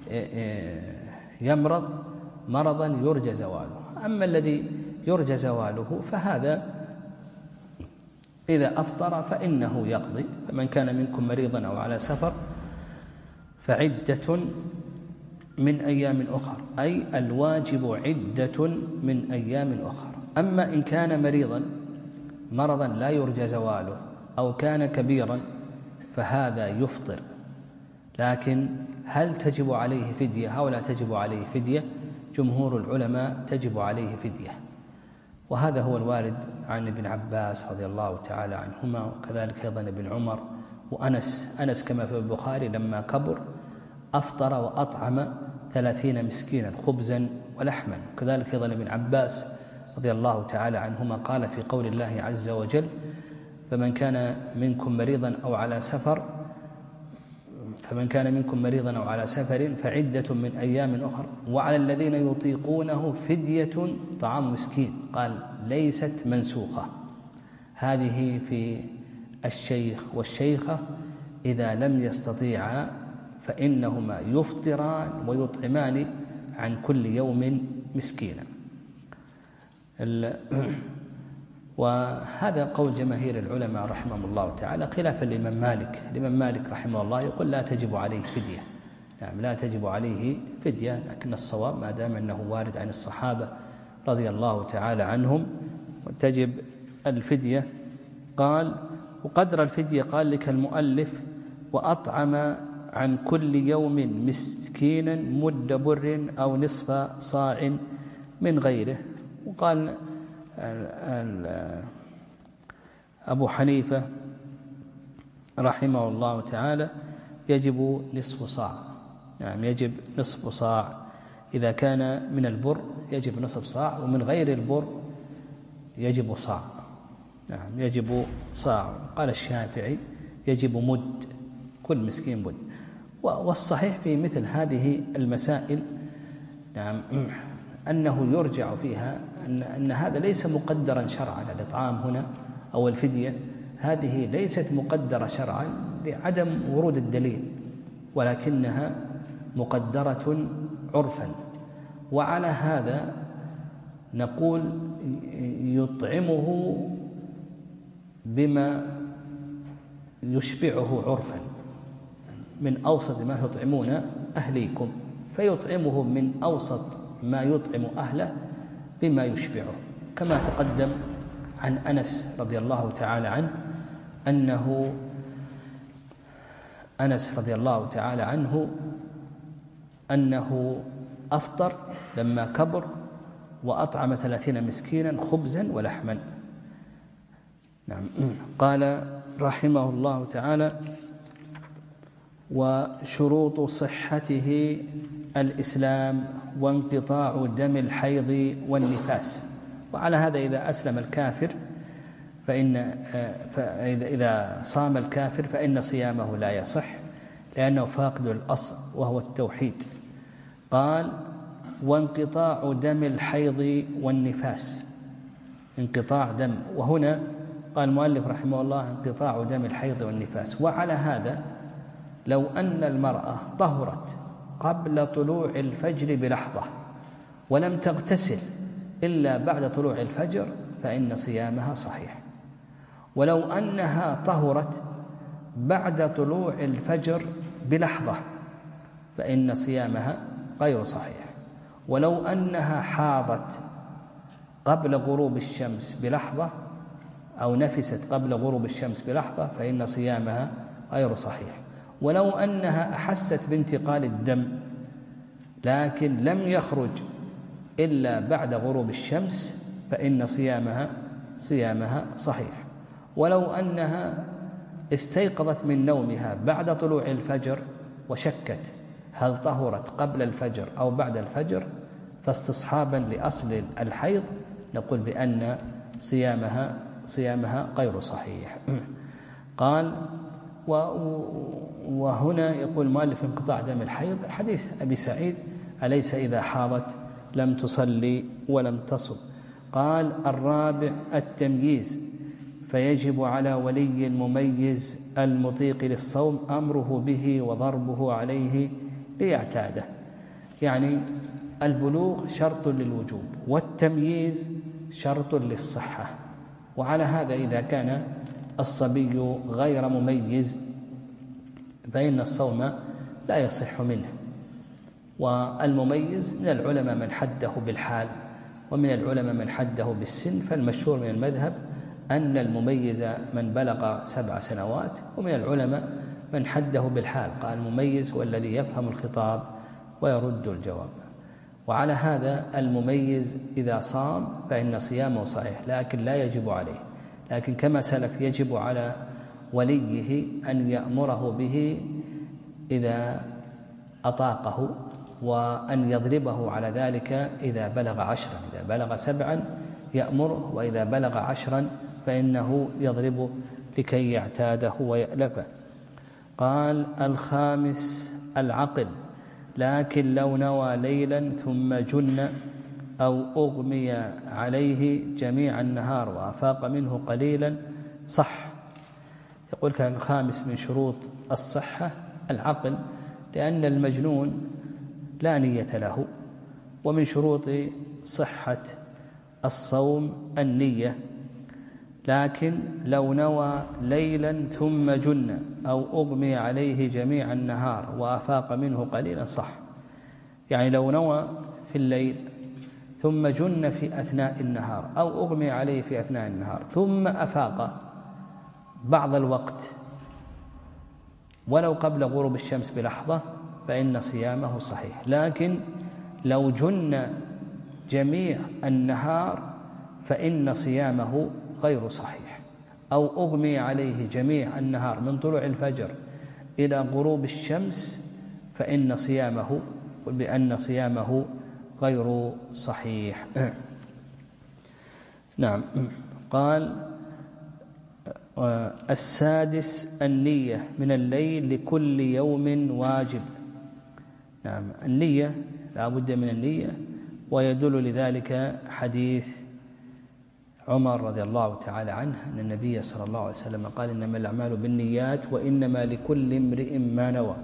يمرض مرضا يرجى زواله. أما الذي يرجى زواله فهذا إذا أفطر فإنه يقضي. فمن كان منكم مريضا أو على سفر فعدة من أيام أخر، أي الواجب عدة من أيام أخر. أما إن كان مريضا مرضا لا يرجى زواله أو كان كبيرا فهذا يفطر. لكن هل تجب عليه فدية أو لا تجب عليه فدية؟ جمهور العلماء تجب عليه فدية، وهذا هو الوارد عن ابن عباس رضي الله تعالى عنهما، وكذلك أيضا ابن عمر وأنس. أنس كما في البخاري لما كبر أفطر وأطعم ثلاثين مسكينا خبزا ولحما. وكذلك أيضا ابن عباس رضي الله تعالى عنهما قال في قول الله عز وجل: فمن كان منكم مريضا أو على سفر فمن كان منكم مريضا أو على سفر فعدة من أيام أخر وعلى الذين يطيقونه فدية طعام مسكين. قال ليست منسوخة، هذه في الشيخ والشيخة إذا لم يستطيعا فإنهما يفطران ويطعمان عن كل يوم مسكينا. وهذا قول جماهير العلماء رحمهم الله تعالى، خلافا لمن مالك. لمن مالك رحمه الله يقول لا تجب عليه فدية، يعني لا تجب عليه فدية، لكن الصواب ما دام أنه وارد عن الصحابة رضي الله تعالى عنهم وتجب الفدية. قال وقدر الفدية قال لك المؤلف وأطعم عن كل يوم مسكينا مد بر أو نصف صاع من غيره. وقال أبو حنيفة رحمه الله تعالى يجب نصف صاع، نعم يجب نصف صاع، إذا كان من البر يجب نصف صاع ومن غير البر يجب صاع، نعم يجب صاع. قال الشافعي يجب مد، كل مسكين مد. والصحيح في مثل هذه المسائل نعم أنه يرجع فيها أن, أن هذا ليس مقدرا شرعا، الإطعام هنا أو الفدية هذه ليست مقدرة شرعا لعدم ورود الدليل، ولكنها مقدرة عرفا. وعلى هذا نقول يطعمه بما يشبعه عرفا، من أوسط ما يطعمون أهليكم، فيطعمه من أوسط ما يطعم أهله بما يشبعه، كما تقدم عن أنس رضي الله تعالى عنه أنه أنس رضي الله تعالى عنه أنه أفطر لما كبر وأطعم ثلاثين مسكينا خبزا ولحما. نعم. قال رحمه الله تعالى وشروط صحته الإسلام وانقطاع دم الحيض والنفاس. وعلى هذا إذا أسلم الكافر فإن فإذا صام الكافر فإن صيامه لا يصح لأنه فاقد الأصل وهو التوحيد. قال وانقطاع دم الحيض والنفاس، انقطاع دم، وهنا قال المؤلف رحمه الله انقطاع دم الحيض والنفاس. وعلى هذا لو أن المرأة طهرت قبل طلوع الفجر بلحظة ولم تغتسل إلا بعد طلوع الفجر فإن صيامها صحيح، ولو أنها طهرت بعد طلوع الفجر بلحظة فإن صيامها غير صحيح، ولو أنها حاضت قبل غروب الشمس بلحظة أو نفست قبل غروب الشمس بلحظة فإن صيامها غير صحيح، ولو أنها أحست بانتقال الدم لكن لم يخرج إلا بعد غروب الشمس فإن صيامها صيامها صحيح، ولو أنها استيقظت من نومها بعد طلوع الفجر وشكت هل طهرت قبل الفجر أو بعد الفجر فاستصحابا لأصل الحيض نقول بأن صيامها صيامها غير صحيح. قال وهنا يقول مؤلف انقطاع دم الحيض حديث أبي سعيد أليس إذا حاضت لم تصلي ولم تصم. قال الرابع التمييز، فيجب على ولي المميز المطيق للصوم أمره به وضربه عليه ليعتاده، يعني البلوغ شرط للوجوب والتمييز شرط للصحة. وعلى هذا إذا كان الصبي غير مميز فإن الصوم لا يصح منه. والمميز من العلماء من حده بالحال ومن العلماء من حده بالسن، فالمشهور من المذهب أن المميز من بلغ سبع سنوات، ومن العلماء من حده بالحال قال المميز هو الذي يفهم الخطاب ويرد الجواب. وعلى هذا المميز إذا صام فإن صيامه صحيح لكن لا يجب عليه، لكن كما سلف يجب على وليه أن يأمره به إذا أطاقه وأن يضربه على ذلك إذا بلغ عشرا، إذا بلغ سبعا يأمره وإذا بلغ عشرا فإنه يضربه لكي يعتاده ويألفه. قال: الخامس العقل، لكن لو نوى ليلا ثم جن أو أغمي عليه جميع النهار وأفاق منه قليلا صح. يقول كان الخامس من شروط الصحة العقل، لأن المجنون لا نية له، ومن شروط صحة الصوم النية. لكن لو نوى ليلا ثم جن أو أغمي عليه جميع النهار وأفاق منه قليلا صح. يعني لو نوى في الليل ثم جن في أثناء النهار أو أغمي عليه في أثناء النهار ثم أفاق بعض الوقت ولو قبل غروب الشمس بلحظة فإن صيامه صحيح. لكن لو جن جميع النهار فإن صيامه غير صحيح، أو أغمي عليه جميع النهار من طلوع الفجر إلى غروب الشمس فإن صيامه بأن صيامه غير صحيح. نعم. قال: السادس النية من الليل لكل يوم واجب. نعم، النية لا بد من النية، ويدل لذلك حديث عمر رضي الله تعالى عنه أن النبي صلى الله عليه وسلم قال: إنما الأعمال بالنيات وإنما لكل امرئ ما نوى.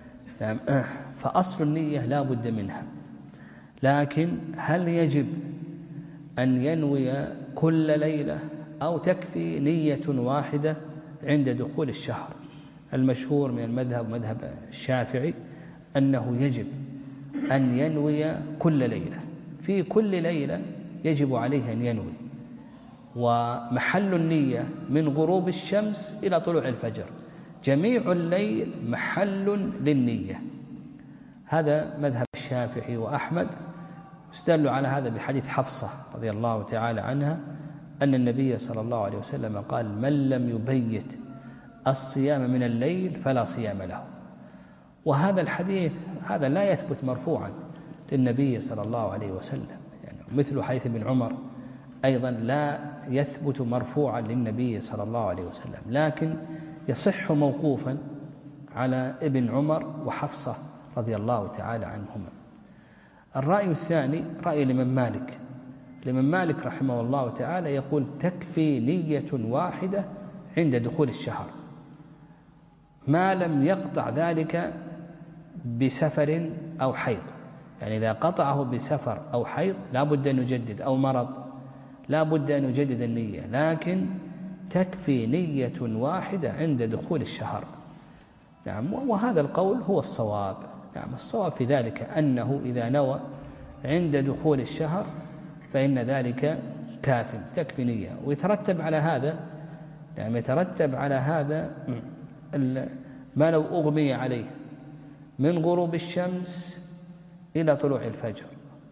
فأصل النية لا بد منها، لكن هل يجب أن ينوي كل ليلة أو تكفي نية واحدة عند دخول الشهر؟ المشهور من المذهب مذهب الشافعي أنه يجب أن ينوي كل ليلة، في كل ليلة يجب عليه أن ينوي، ومحل النية من غروب الشمس إلى طلوع الفجر، جميع الليل محل للنية. هذا مذهب الشافعي وأحمد. استدلوا على هذا بحديث حفصة رضي الله تعالى عنها أن النبي صلى الله عليه وسلم قال: من لم يبيت الصيام من الليل فلا صيام له. وهذا الحديث هذا لا يثبت مرفوعا للنبي صلى الله عليه وسلم، يعني مثل حديث ابن عمر أيضا لا يثبت مرفوعا للنبي صلى الله عليه وسلم، لكن يصح موقوفا على ابن عمر وحفصة رضي الله تعالى عنهما. الرأي الثاني رأي الإمام مالك. الإمام مالك رحمه الله تعالى يقول: تكفي نية واحدة عند دخول الشهر ما لم يقطع ذلك بسفر أو حيض. يعني إذا قطعه بسفر أو حيض لا بد أن يجدد، أو مرض لا بد أن يجدد النية، لكن تكفي نية واحدة عند دخول الشهر. نعم، وهذا القول هو الصواب. نعم، الصواب في ذلك أنه إذا نوى عند دخول الشهر فإن ذلك كاف، تكفي نية. ويترتب على هذا يعني يترتب على هذا ما لو أغمي عليه من غروب الشمس إلى طلوع الفجر.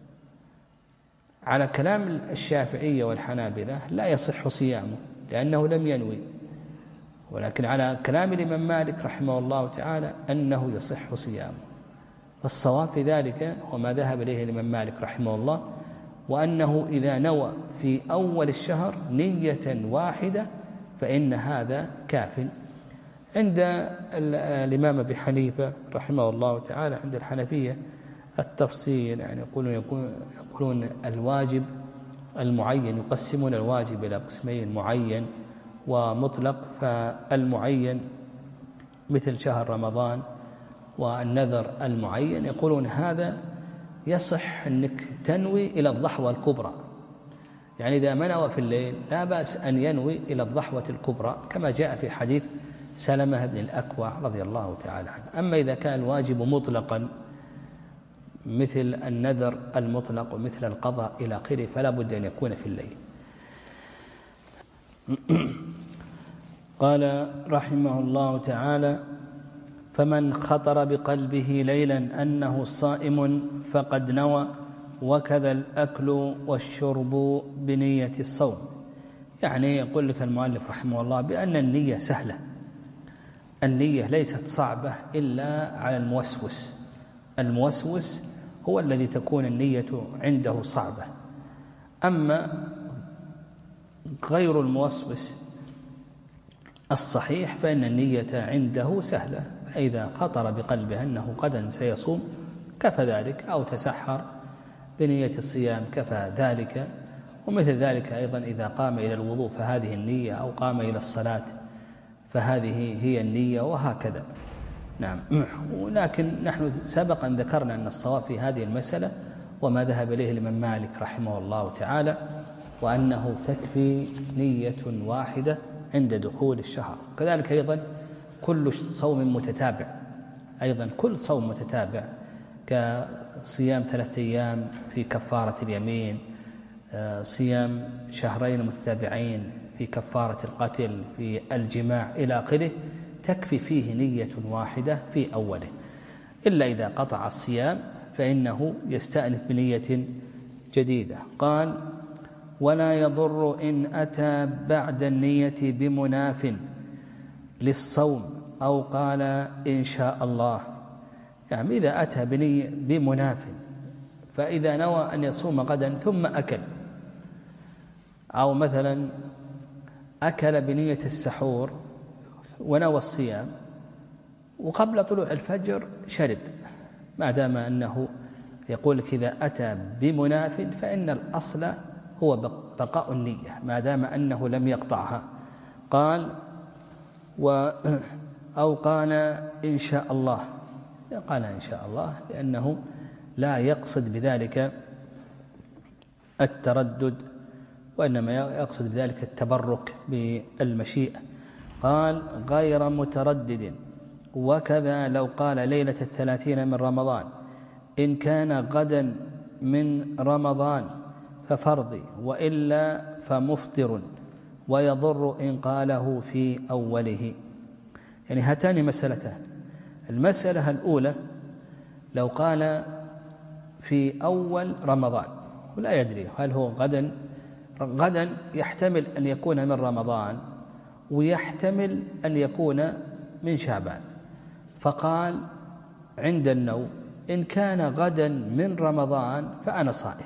على كلام الشافعية والحنابلة لا يصح صيامه لأنه لم ينوي، ولكن على كلام الإمام مالك رحمه الله تعالى أنه يصح صيامه. فالصواب في ذلك وما ذهب إليه الإمام مالك رحمه الله، وأنه إذا نوى في أول الشهر نية واحدة فإن هذا كاف. عند الإمام أبي حنيفة رحمه الله تعالى عند الحنفية التفصيل، يعني يقولون يقولون الواجب المعين، يقسمون الواجب إلى قسمين: معين ومطلق. فالمعين مثل شهر رمضان والنذر المعين، يقولون هذا يصح أنك تنوي إلى الضحوة الكبرى. يعني إذا ما نوى في الليل لا بأس أن ينوي إلى الضحوة الكبرى كما جاء في حديث سلمة بن الأكوع رضي الله تعالى عنه. أما إذا كان الواجب مطلقا مثل النذر المطلق ومثل القضاء إلى آخره فلا بد أن يكون في الليل. قال رحمه الله تعالى: فمن خطر بقلبه ليلا أنه صائم فقد نوى، وكذا الأكل والشرب بنية الصوم. يعني يقول لك المؤلف رحمه الله بأن النية سهلة، النية ليست صعبة إلا على الموسوس. الموسوس هو الذي تكون النية عنده صعبة، أما غير الموسوس الصحيح فإن النية عنده سهلة، فإذا خطر بقلبه أنه غدا سيصوم كفى ذلك، أو تسحر بنية الصيام كفى ذلك. ومثل ذلك أيضا إذا قام إلى الوضوء فهذه النية، أو قام إلى الصلاة فهذه هي النية، وهكذا. نعم. ولكن نحن سبقا ذكرنا أن الصواب في هذه المسألة وما ذهب إليه الإمام مالك رحمه الله تعالى، وأنه تكفي نية واحدة عند دخول الشهر. كذلك أيضا كل صوم متتابع، أيضا كل صوم متتابع كصيام ثلاثة أيام في كفارة اليمين، صيام شهرين متتابعين في كفارة القتل، في الجماع إلى آخره، تكفي فيه نية واحدة في أوله، إلا إذا قطع الصيام فإنه يستأنف بنية جديدة. قال: ولا يضر إن أتى بعد النية بمناف للصوم، أو قال إن شاء الله. يعني إذا أتى بنية بمناف، فإذا نوى أن يصوم غدا ثم أكل، أو مثلا أكل بنية السحور ونوى الصيام، وقبل طلوع الفجر شرب، ما دام أنه يقول لك إذا أتى بمناف فإن الأصل هو بقاء النية ما دام أنه لم يقطعها. قال: و أو قال إن شاء الله. قال إن شاء الله لأنه لا يقصد بذلك التردد، وإنما يقصد بذلك التبرك بالمشيئة. قال: غير متردد. وكذا لو قال ليلة الثلاثين من رمضان إن كان غدا من رمضان ففرضي، وإلا فمفطر، ويضر إن قاله في أوله. يعني هاتان مسألتان. المسألة الأولى لو قال في أول رمضان ولا يدري هل هو غدا غدا يحتمل أن يكون من رمضان ويحتمل أن يكون من شعبان، فقال عند النوم إن كان غدا من رمضان فأنا صائم،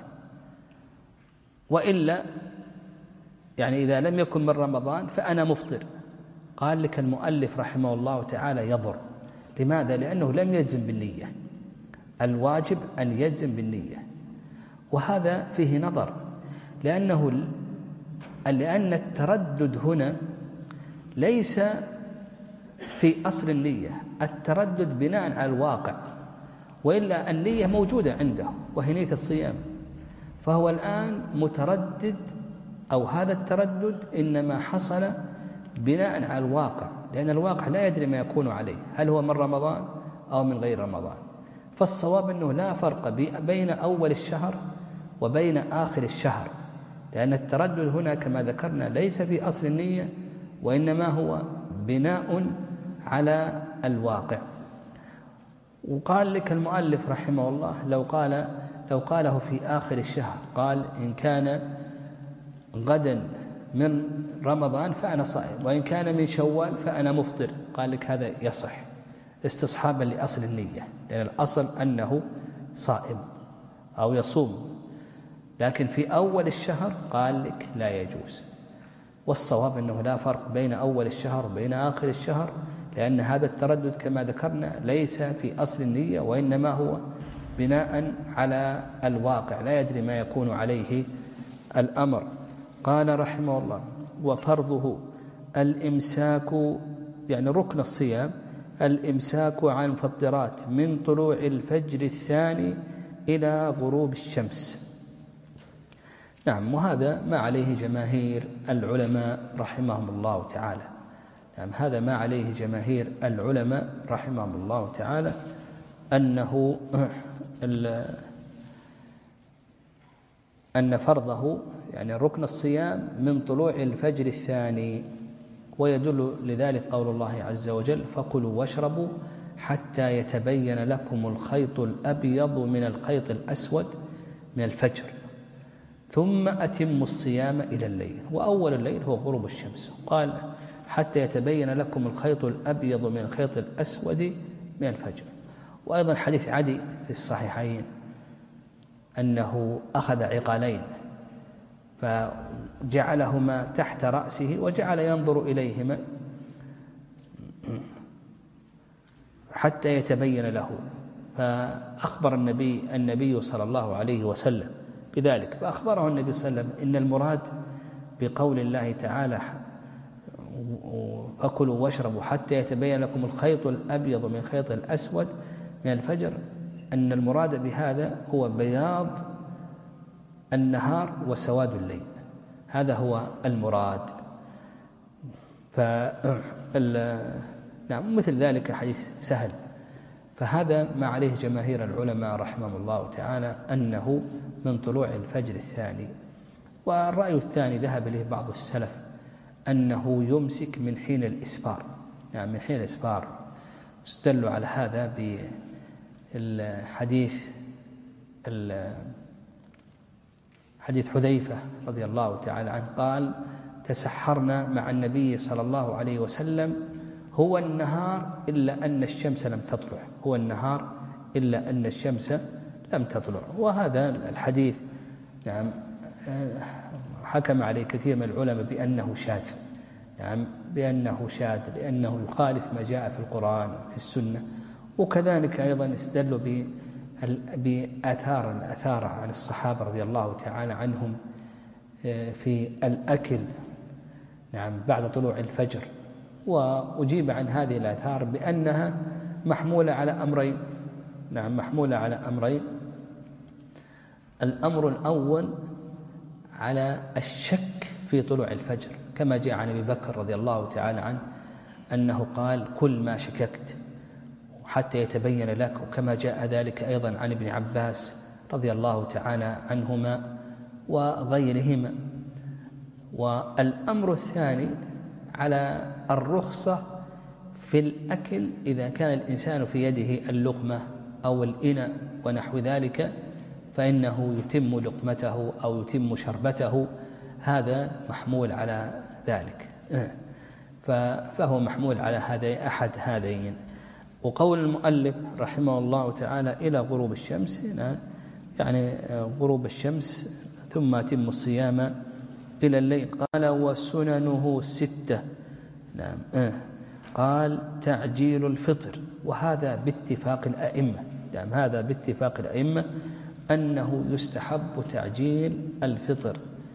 وإلا يعني إذا لم يكن من رمضان فأنا مفطر. قال لك المؤلف رحمه الله تعالى يضر. لماذا؟ لأنه لم يجزم بالنية. الواجب أن يجزم بالنية، وهذا فيه نظر، لأنه لأن التردد هنا ليس في أصل النية، التردد بناء على الواقع، وإلا النية موجودة عنده وهي نية الصيام، فهو الآن متردد، أو هذا التردد إنما حصل بناء على الواقع، لأن الواقع لا يدري ما يكون عليه، هل هو من رمضان أو من غير رمضان. فالصواب أنه لا فرق بين أول الشهر وبين آخر الشهر، لأن التردد هنا كما ذكرنا ليس في أصل النية، وإنما هو بناء على الواقع. وقال لك المؤلف رحمه الله لو قال لو قاله في آخر الشهر، قال إن كان غدا من رمضان فأنا صائم، وإن كان من شوال فأنا مفطر، قال لك هذا يصح استصحابا لأصل النية، لأن الأصل أنه صائم أو يصوم. لكن في أول الشهر قال لك لا يجوز. والصواب أنه لا فرق بين أول الشهر وبين آخر الشهر، لأن هذا التردد كما ذكرنا ليس في أصل النية، وإنما هو بناء على الواقع، لا يدري ما يكون عليه الأمر. قال رحمه الله: وفرضه الإمساك، يعني ركن الصيام الإمساك عن المفطرات من طلوع الفجر الثاني إلى غروب الشمس. نعم، وهذا ما عليه جماهير العلماء رحمهم الله تعالى. نعم، هذا ما عليه جماهير العلماء رحمهم الله تعالى، أنه أن فرضه يعني ركن الصيام من طلوع الفجر الثاني. ويدل لذلك قول الله عز وجل: فكلوا واشربوا حتى يتبين لكم الخيط الأبيض من الخيط الأسود من الفجر ثم أتموا الصيام إلى الليل. وأول الليل هو غروب الشمس. قال: حتى يتبين لكم الخيط الأبيض من الخيط الأسود من الفجر. وأيضا حديث عدي في الصحيحين أنه أخذ عقالين فجعلهما تحت رأسه وجعل ينظر إليهما، حتى يتبين له. فأخبر النبي النبي صلى الله عليه وسلم بذلك، فأخبره النبي صلى الله عليه وسلم إن المراد بقول الله تعالى فكلوا واشربوا حتى يتبين لكم الخيط الأبيض من الخيط الأسود من الفجر، أن المراد بهذا هو بياض النهار وسواد الليل، هذا هو المراد. نعم مثل ذلك حديث سهل، فهذا ما عليه جماهير العلماء رحمهم الله تعالى أنه من طلوع الفجر الثاني. والرأي الثاني ذهب إليه بعض السلف أنه يمسك من حين الإسفار، يعني من حين الإسفار. استدلوا على هذا بالحديث حديث حذيفة رضي الله تعالى عنه قال تسحرنا مع النبي صلى الله عليه وسلم هو النهار إلا أن الشمس لم تطلع، هو النهار إلا أن الشمس لم تطلع. وهذا الحديث نعم حكم عليه كثير من العلماء بأنه شاذ، نعم بأنه شاذ لأنه يخالف ما جاء في القرآن وفي السنة. وكذلك أيضا استدلوا بآثار الآثار عن الصحابة رضي الله تعالى عنهم في الأكل نعم بعد طلوع الفجر، وأجيب عن هذه الآثار بأنها محمولة على أمرين، نعم محمولة على أمرين. الأمر الأول على الشك في طلوع الفجر، كما جاء عن أبي بكر رضي الله تعالى عنه أنه قال كل ما شككت حتى يتبين لك، وكما جاء ذلك أيضا عن ابن عباس رضي الله تعالى عنهما وغيرهما. والأمر الثاني على الرخصة في الأكل إذا كان الإنسان في يده اللقمة أو الإناء ونحو ذلك، فإنه يتم لقمته أو يتم شربته، هذا محمول على ذلك، فهو محمول على هذا أحد هذين. وقول المؤلف رحمه الله تعالى إلى غروب الشمس، هنا يعني غروب الشمس ثم يتم الصيام إلى الليل. قال وسننه ستة، نعم آه. قال تعجيل الفطر، وهذا باتفاق الأئمة، نعم هذا باتفاق الأئمة أنه يستحب تعجيل الفطر.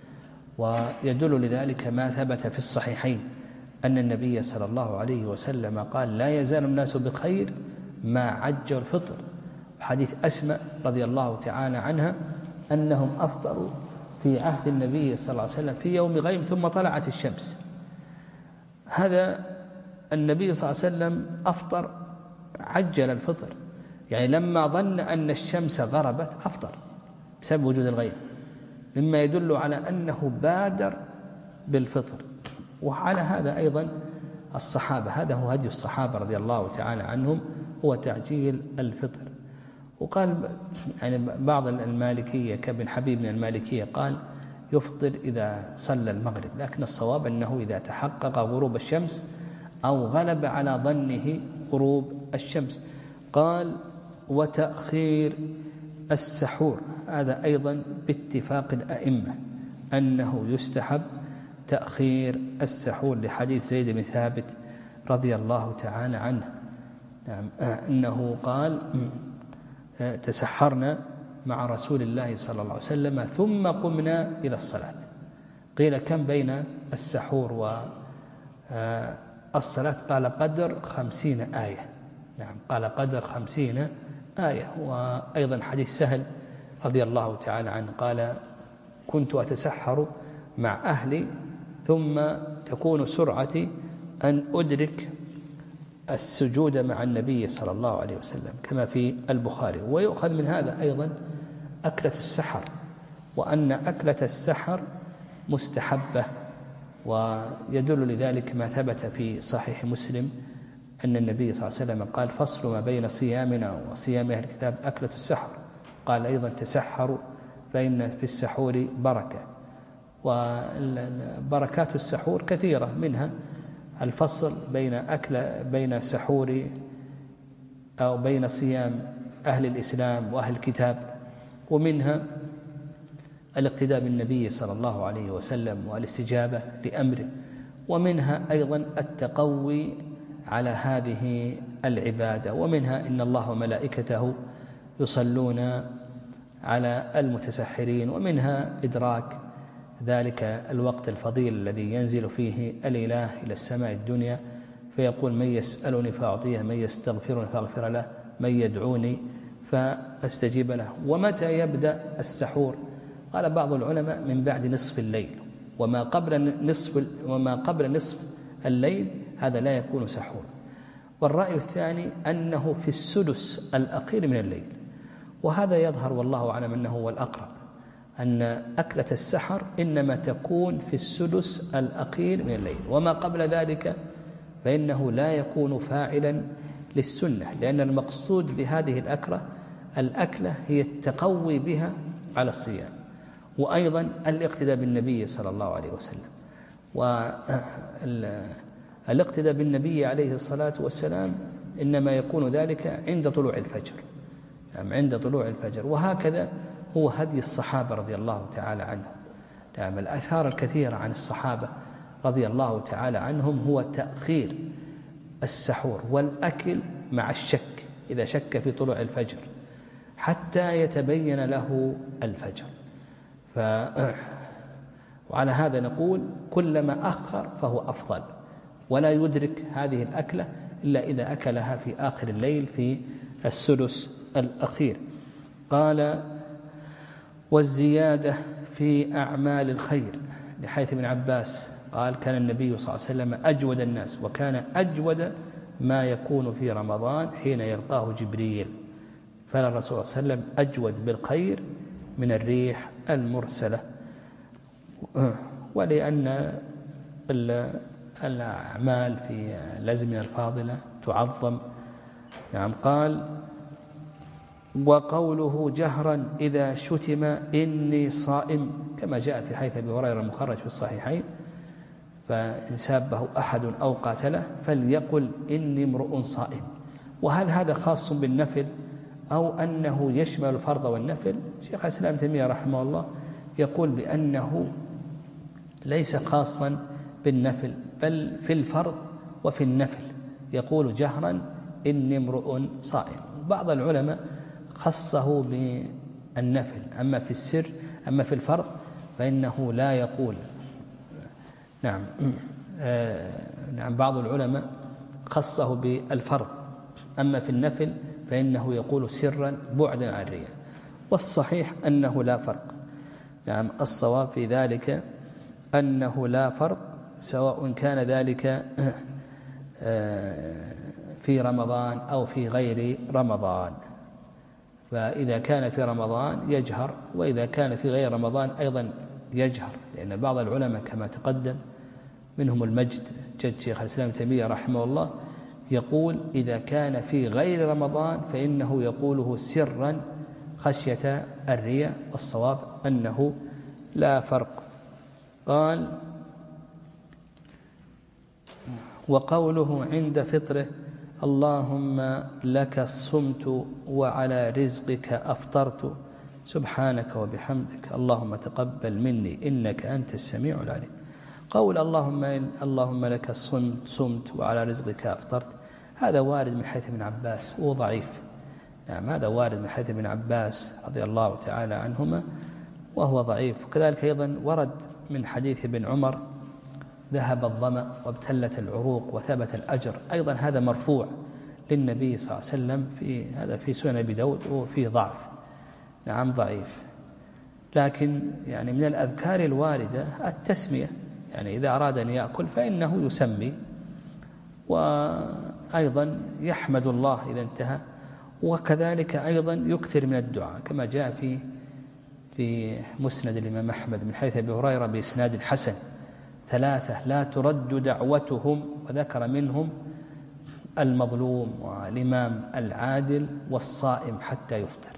ويدل لذلك ما ثبت في الصحيحين أن النبي صلى الله عليه وسلم قال لا يزال الناس بخير ما عجل الفطر. حديث أسماء رضي الله تعالى عنها أنهم أفطروا في عهد النبي صلى الله عليه وسلم في يوم غيم ثم طلعت الشمس. هذا النبي صلى الله عليه وسلم أفطر عجل الفطر، يعني لما ظن أن الشمس غربت أفطر بسبب وجود الغيم، مما يدل على أنه بادر بالفطر. وعلى هذا أيضا الصحابة، هذا هو هدي الصحابة رضي الله تعالى عنهم، هو تعجيل الفطر. وقال يعني بعض المالكية كابن حبيب من المالكية قال يفطر إذا صلى المغرب، لكن الصواب أنه إذا تحقق غروب الشمس أو غلب على ظنه غروب الشمس. قال وتأخير السحور، هذا أيضا باتفاق الأئمة أنه يستحب تأخير السحور، لحديث زيد بن ثابت رضي الله تعالى عنه، نعم أنه قال تسحرنا مع رسول الله صلى الله عليه وسلم ثم قمنا إلى الصلاة. قيل كم بين السحور والصلاة؟ قال قدر خمسين آية، نعم قال قدر خمسين آية. وأيضا حديث سهل رضي الله تعالى عنه قال كنت أتسحر مع أهلي ثم تكون سرعتي أن أدرك السجود مع النبي صلى الله عليه وسلم، كما في البخاري. ويؤخذ من هذا أيضا أكلة السحر، وأن أكلة السحر مستحبة. ويدل لذلك ما ثبت في صحيح مسلم أن النبي صلى الله عليه وسلم قال فصل ما بين صيامنا وصيام أهل الكتاب أكلة السحر. قال أيضا تسحروا فإن في السحور بركة. وبركات السحور كثيرة، منها الفصل بين أكل بين سحور أو بين صيام أهل الإسلام وأهل الكتاب، ومنها الاقتداء بالنبي صلى الله عليه وسلم والاستجابة لأمره، ومنها أيضا التقوي على هذه العبادة. ومنها إن الله وملائكته يصلون على المتسحرين، ومنها إدراك ذلك الوقت الفضيل الذي ينزل فيه الإله إلى السماء الدنيا فيقول من يسألني فأعطيه، من يستغفرني فأغفر له، من يدعوني فأستجيب له. ومتى يبدأ السحور؟ قال بعض العلماء من بعد نصف الليل، وما قبل نصف وما قبل نصف الليل هذا لا يكون سحور. والرأي الثاني أنه في السدس الأخير من الليل، وهذا يظهر والله أعلم أنه هو الأقرب، أن أكلة السحر إنما تكون في السدس الأخير من الليل، وما قبل ذلك فإنه لا يكون فاعلا للسنة، لأن المقصود بهذه الأكلة الأكلة هي التقوي بها على الصيام، وأيضا الاقتداء بالنبي صلى الله عليه وسلم. والاقتداء بالنبي عليه الصلاة والسلام إنما يكون ذلك عند طلوع الفجر، يعني عند طلوع الفجر. وهكذا هو هدي الصحابة رضي الله تعالى عنهم. يعني الآثار الكثيرة عن الصحابة رضي الله تعالى عنهم هو تأخير السحور والأكل مع الشك، إذا شك في طلوع الفجر حتى يتبين له الفجر. ف... وعلى هذا نقول كلما أخر فهو أفضل، ولا يدرك هذه الأكلة إلا إذا أكلها في آخر الليل في السدس الأخير. قال والزيادة في أعمال الخير، لحيث ابن عباس قال كان النبي صلى الله عليه وسلم أجود الناس، وكان أجود ما يكون في رمضان حين يلقاه جبريل، فالرسول صلى الله عليه وسلم أجود بالخير من الريح المرسلة. ولأن الأعمال في الأزمنة الفاضلة تعظم. نعم. قال وقوله جهرا إذا شتم إني صائم، كما جاء في حديث أبي هريرة المخرج في الصحيحين، فإن سابه أحد أو قاتله فليقل إني امرؤ صائم. وهل هذا خاص بالنفل أو أنه يشمل الفرض والنفل؟ شيخ الإسلام ابن تيمية رحمه الله يقول بأنه ليس خاصا بالنفل، بل في الفرض وفي النفل يقول جهرا إني امرؤ صائم. بعض العلماء خصه بالنفل، أما في السر أما في الفرض فإنه لا يقول. نعم. آه نعم. بعض العلماء خصه بالفرض، أما في النفل فإنه يقول سرا بعدا عن الرياء. والصحيح أنه لا فرق. نعم. الصواب في ذلك أنه لا فرق، سواء كان ذلك في رمضان أو في غير رمضان. فإذا كان في رمضان يجهر، وإذا كان في غير رمضان أيضا يجهر، لأن بعض العلماء كما تقدم منهم المجد جد شيخ الإسلام ابن تيمية رحمه الله يقول إذا كان في غير رمضان فإنه يقوله سرا خشية الرياء، والصواب أنه لا فرق. قال وقوله عند فطره اللهم لك صمت وعلى رزقك أفطرت سبحانك وبحمدك اللهم تقبل مني إنك أنت السميع العليم. قول اللهم اللهم لك صمت صمت وعلى رزقك أفطرت هذا وارد من حديث ابن عباس وضعيف. نعم. هذا وارد من حديث ابن عباس رضي الله تعالى عنهما وهو ضعيف. وكذلك أيضا ورد من حديث ابن عمر ذهب الظمأ وابتلت العروق وثبت الأجر، أيضا هذا مرفوع للنبي صلى الله عليه وسلم، في هذا في سنن أبي داود وفي ضعف. نعم. ضعيف. لكن يعني من الأذكار الواردة التسمية، يعني إذا أراد أن يأكل فإنه يسمي، وأيضا يحمد الله إذا انتهى، وكذلك أيضا يكثر من الدعاء كما جاء في في مسند الإمام أحمد من حيث أبي هريرة بإسناد حسن ثلاثة لا ترد دعوتهم، وذكر منهم المظلوم والإمام العادل والصائم حتى يفطر.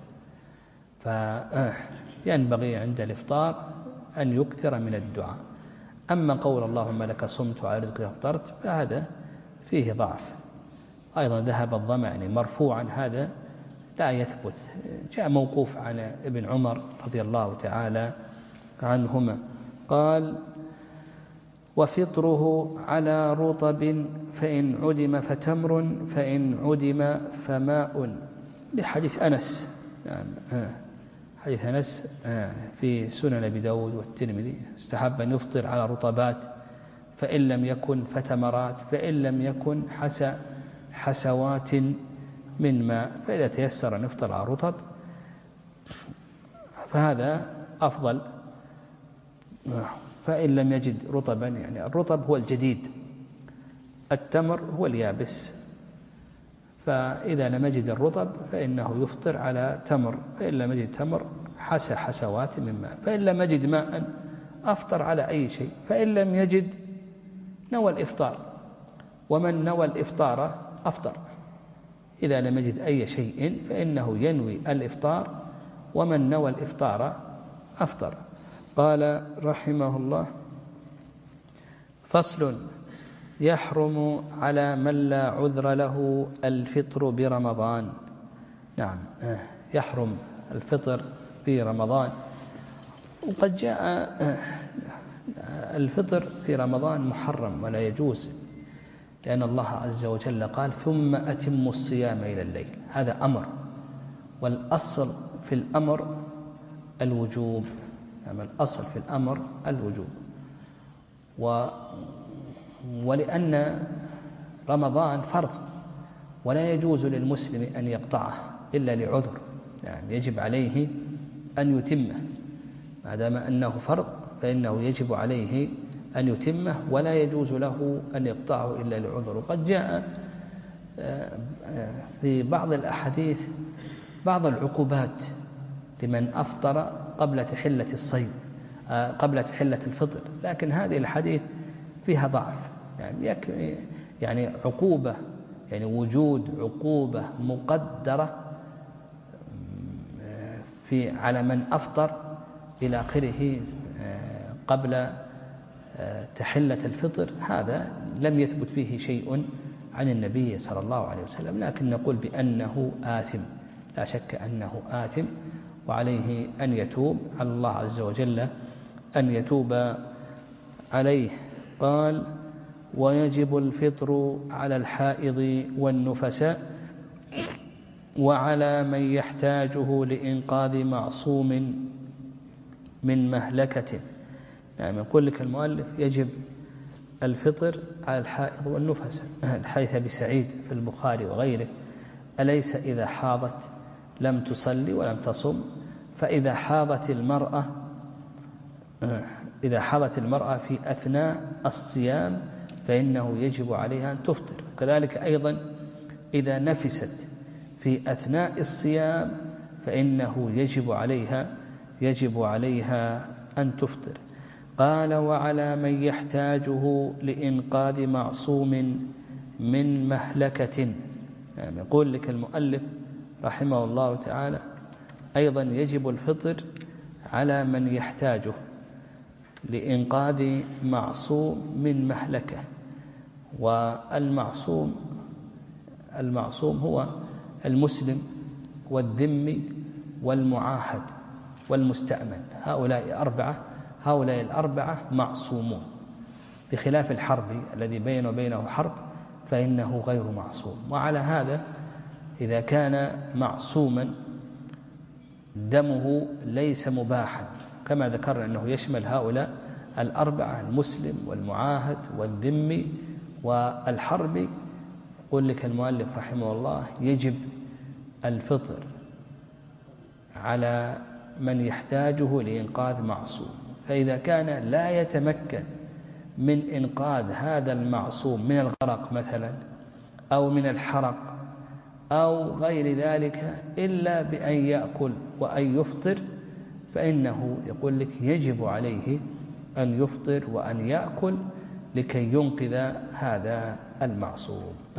فينبغي عند الإفطار أن يكثر من الدعاء. أما قول اللهم لك صمت وعلى رزقك أفطرت فهذا فيه ضعف. أيضا ذهب الظمأ يعني مرفوعا هذا لا يثبت، جاء موقوف على ابن عمر رضي الله تعالى عنهما. قال وفطره على رطب فإن عدم فتمر فإن عدم فماء، لحديث أنس. يعني حديث أنس في سنن أبي داود والترمذي استحب أن يفطر على رطبات، فإن لم يكن فتمرات، فإن لم يكن حسى حسوات من ماء، فإذا تيسر أن يفطر على رطب فهذا أفضل. فإن لم يجد رطبا، يعني الرطب هو الجديد، التمر هو اليابس، فإذا لم يجد الرطب فإنه يفطر على تمر، فإن لم يجد تمر حسى حسوات من ماء، فإن لم يجد ماء أفطر على أي شيء، فإن لم يجد نوى الإفطار، ومن نوى الإفطار أفطر. إذا لم يجد أي شيء فإنه ينوي الإفطار، ومن نوى الإفطار أفطر. قال رحمه الله: فصل: يحرم على من لا عذر له الفطر برمضان. نعم، يحرم الفطر في رمضان. وقد جاء الفطر في رمضان محرم ولا يجوز، لأن الله عز وجل قال: ثم أتموا الصيام إلى الليل. هذا أمر، والأصل في الأمر الوجوب. يعني الأصل في الأمر الوجوب، و ولأن رمضان فرض ولا يجوز للمسلم أن يقطعه إلا لعذر، يعني يجب عليه أن يتمه، ما دام أنه فرض فإنه يجب عليه أن يتمه، ولا يجوز له أن يقطعه إلا لعذر. وقد جاء في بعض الأحاديث بعض العقوبات لمن أفطر قبل تحلة الصيد، قبل تحلة الفطر، لكن هذه الحديث فيها ضعف. يعني يعني عقوبة، يعني وجود عقوبة مقدرة في على من أفطر إلى آخره قبل تحلة الفطر، هذا لم يثبت فيه شيء عن النبي صلى الله عليه وسلم، لكن نقول بأنه آثم، لا شك أنه آثم، وعليه أن يتوب على الله عز وجل، أن يتوب عليه. قال: ويجب الفطر على الحائض والنفساء وعلى من يحتاجه لإنقاذ معصوم من مهلكة. يعني يقول لك المؤلف: يجب الفطر على الحائض والنفساء، الحديث أبي سعيد في البخاري وغيره: أليس إذا حاضت لم تصلي ولم تصم؟ فإذا حاضت المرأة إذا حاضت المرأة في أثناء الصيام فإنه يجب عليها أن تفطر. كذلك أيضا إذا نفست في أثناء الصيام فإنه يجب عليها يجب عليها أن تفطر. قال: وعلى من يحتاجه لإنقاذ معصوم من مهلكة. يعني يقول لك المؤلف رحمه الله تعالى: أيضا يجب الفطر على من يحتاجه لإنقاذ معصوم من مهلكة. والمعصوم المعصوم هو المسلم والذمي والمعاهد والمستأمن، هؤلاء أربعة هؤلاء الأربعة معصومون، بخلاف الحربي الذي بينه وبينه حرب فإنه غير معصوم. وعلى هذا إذا كان معصوما دمه ليس مباحا، كما ذكرنا أنه يشمل هؤلاء الأربعة: المسلم والمعاهد والذمي والحربي. يقول لك المؤلف رحمه الله: يجب الفطر على من يحتاجه لإنقاذ معصوم. فإذا كان لا يتمكن من إنقاذ هذا المعصوم من الغرق مثلا أو من الحرق أو غير ذلك إلا بأن يأكل وأن يفطر، فإنه يقول لك يجب عليه أن يفطر وأن يأكل لكي ينقذ هذا المعصوم.